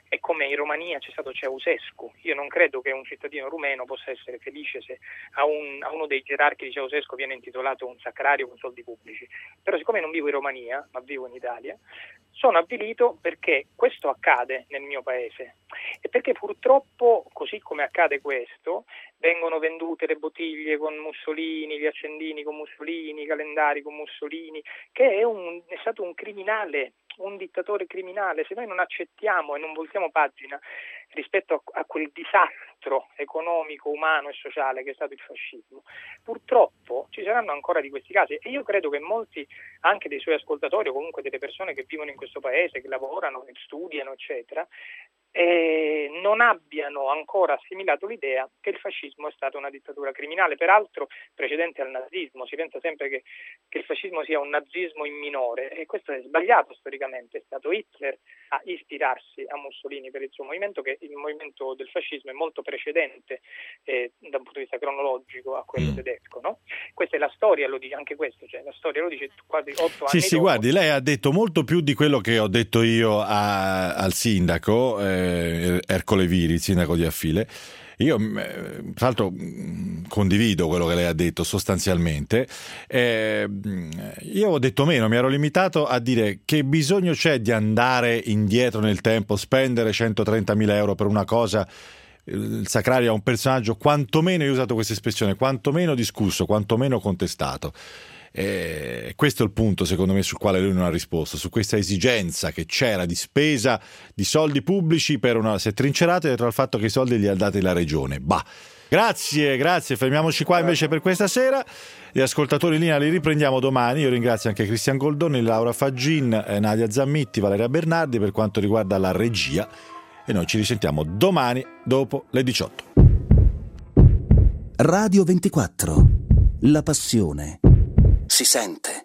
è come in Romania c'è stato Ceausescu. Io non credo che un cittadino rumeno possa essere felice se a, un, a uno dei gerarchi di Ceausescu viene intitolato un sacrario con soldi pubblici. Però siccome non vivo in Romania, ma vivo in Italia, sono avvilito perché questo accade nel mio paese e perché purtroppo, così come accade questo, vengono vendute le bottiglie con Mussolini, gli accendini con Mussolini, i calendari con Mussolini, che è, un, è stato un criminale, un dittatore criminale. Se noi non accettiamo e non voltiamo pagina rispetto a, a quel disastro economico, umano e sociale che è stato il fascismo, purtroppo ci saranno ancora di questi casi e io credo che molti anche dei suoi ascoltatori o comunque delle persone che vivono in questo paese, che lavorano, che studiano eccetera, eh, non abbiano ancora assimilato l'idea che il fascismo è stata una dittatura criminale, peraltro precedente al nazismo. Si pensa sempre che, che il fascismo sia un nazismo in minore e questo è sbagliato storicamente. È stato Hitler a ispirarsi a Mussolini per il suo movimento, che il movimento del fascismo è molto precedente eh, da un punto di vista cronologico a quello mm. tedesco, no? Questa è la storia, lo dice anche questo, cioè la storia lo dice quasi otto sì, anni sì, dopo. Guardi, lei ha detto molto più di quello che ho detto io a, al sindaco eh, Ercole Viri, il sindaco di Affile. Io eh, tra l'altro condivido quello che lei ha detto sostanzialmente. Eh, io ho detto meno, mi ero limitato a dire che bisogno c'è di andare indietro nel tempo, spendere centotrentamila euro per una cosa. Il Sacrario è un personaggio quantomeno, io ho usato questa espressione, quantomeno discusso, quantomeno contestato. E questo è il punto secondo me sul quale lui non ha risposto, su questa esigenza che c'era di spesa di soldi pubblici per una, si è trincerato dietro al fatto che i soldi li ha dati la regione. Bah, grazie, grazie, fermiamoci qua invece per questa sera. Gli ascoltatori in linea li riprendiamo domani. Io ringrazio anche Cristian Goldoni, Laura Faggin, Nadia Zammitti, Valeria Bernardi per quanto riguarda la regia e noi ci risentiamo domani dopo le diciotto. Radio ventiquattro, la passione si sente.